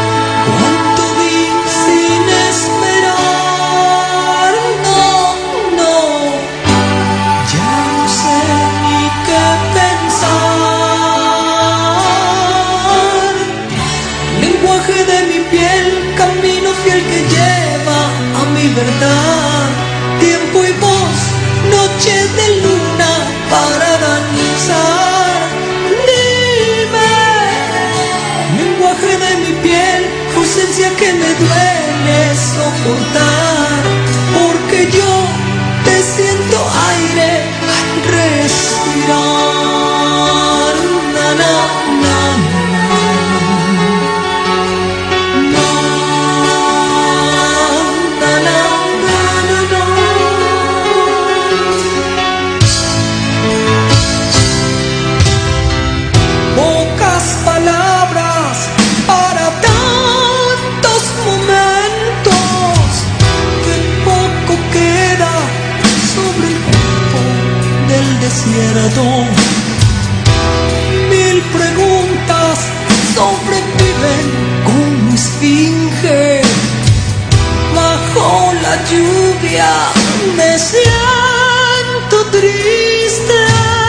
O: Cuánto di sin esperar, no. lenguaje de mi piel, camino fiel que lleva a mi verdad. Tiempo y voz, noche de luna para danzar. Dime, lenguaje de mi piel, ausencia que me duele soportar, porque yo te siento aire al respirar. Na, na, na, pocas palabras para tantos momentos, que poco queda sobre el campo del desierto. Mil preguntas sobreviven como esfinge. Bajo la lluvia me siento triste.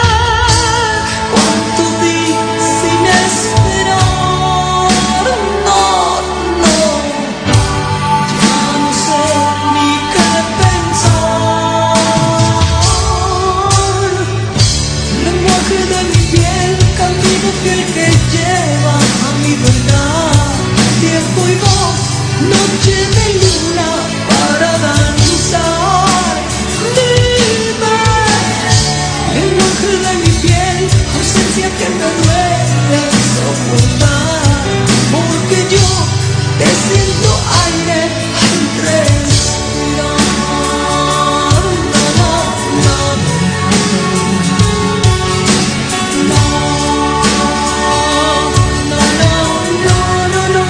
O: Cuánto di sin esperar. No, no, ya no sé ni qué pensar. Lenguaje de mi piel, camino fiel que lleva a mi verdad. Tiempo y voz, noche de luna para danzar. Dime, lenguaje de mi piel, ausencia que me duele soportar, porque yo te siento aire al respirar. Na, na, na, na, na, na, na, na, na.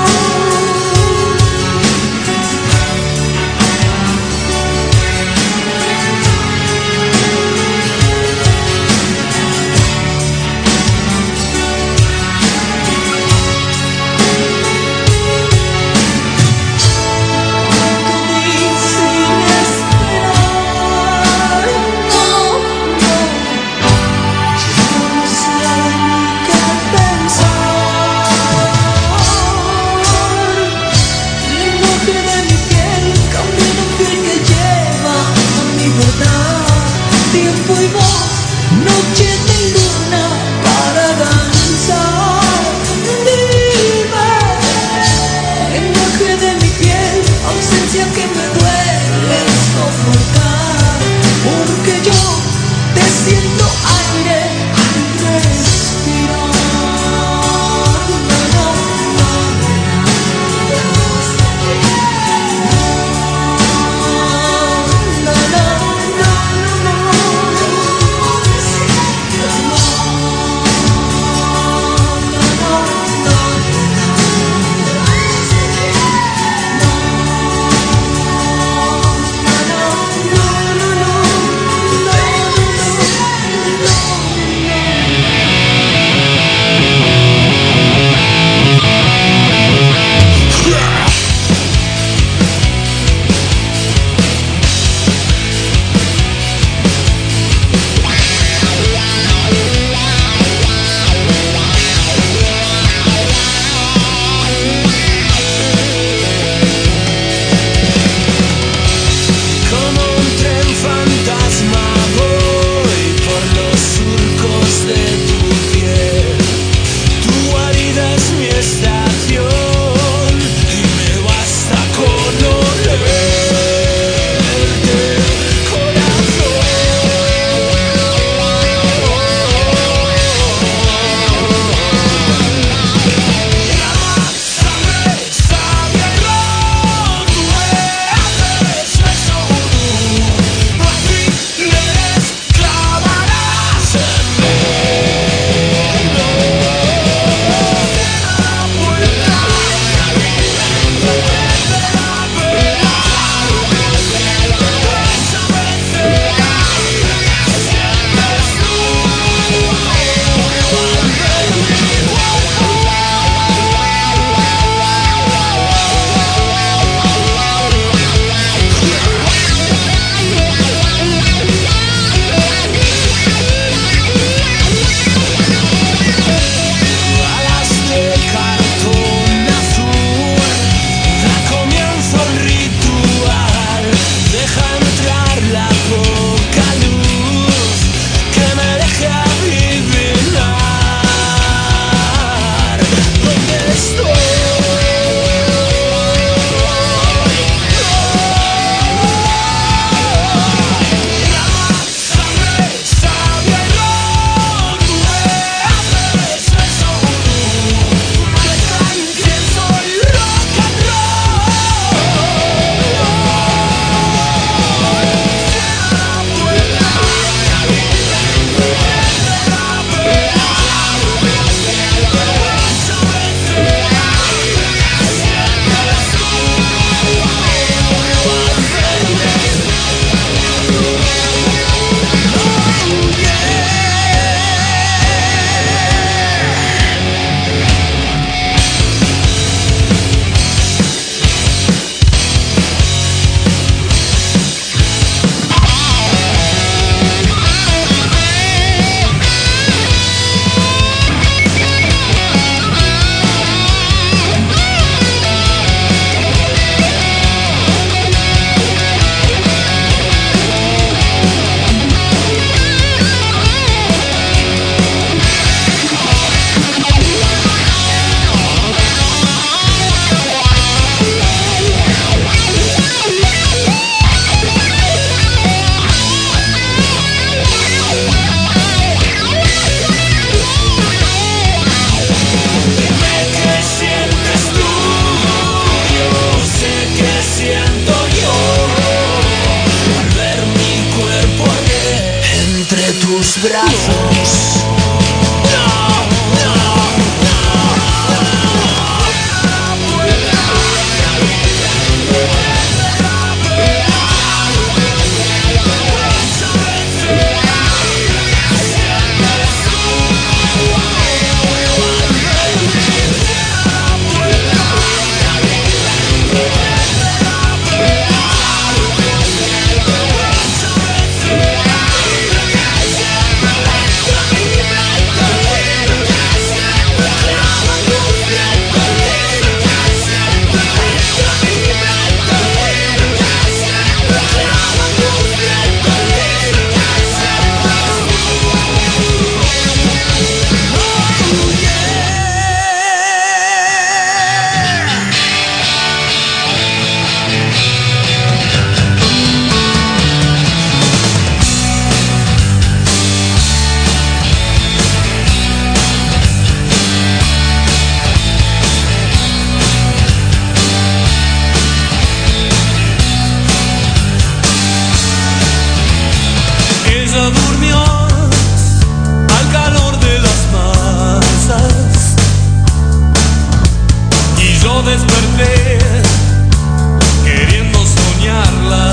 M: noche, queriendo soñarla.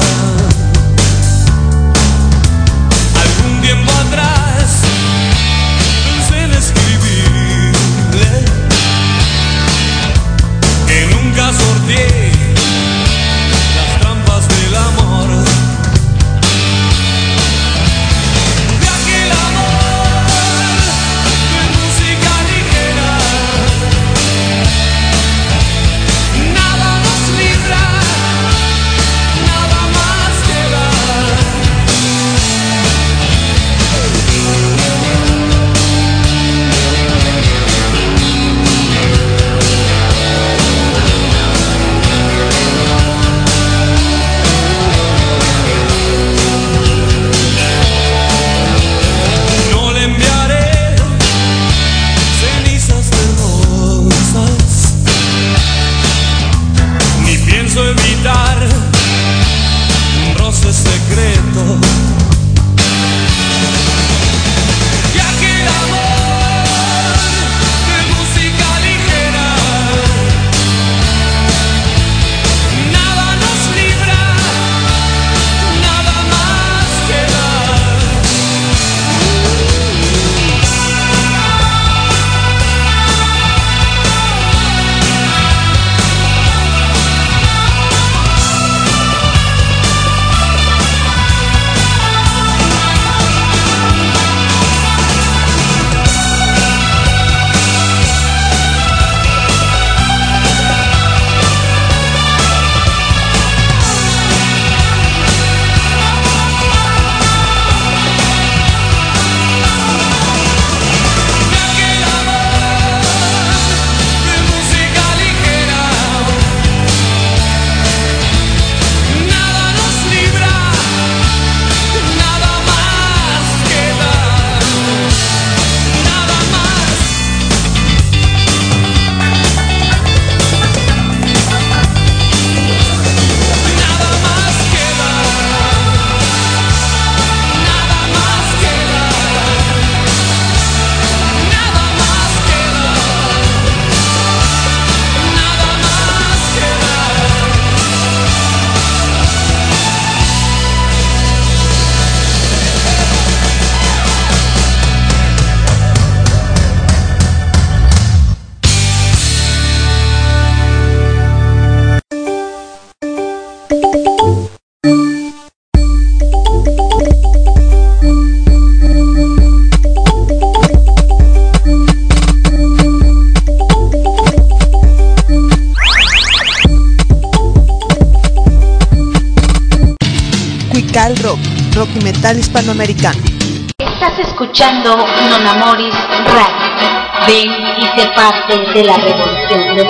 M: Algún tiempo atrás pensé en escribirle que nunca sorteé las trampas del amor. De aquel amor de música ligera, nada nos libra, nada más queda. No le enviaré cenizas de rosas, ni pienso evitar un roce secreto. Y aquel amor de música ligera, nada nos libra, nada más queda. De música ligera, nada nos libra, nada más queda, nada más. Nada más queda, nada más queda, nada más queda, nada más queda.
A: Cuical Rock, rock y metal hispanoamericano.
E: Estás escuchando Non Amoris Radio. Ven y sé parte de la revolución de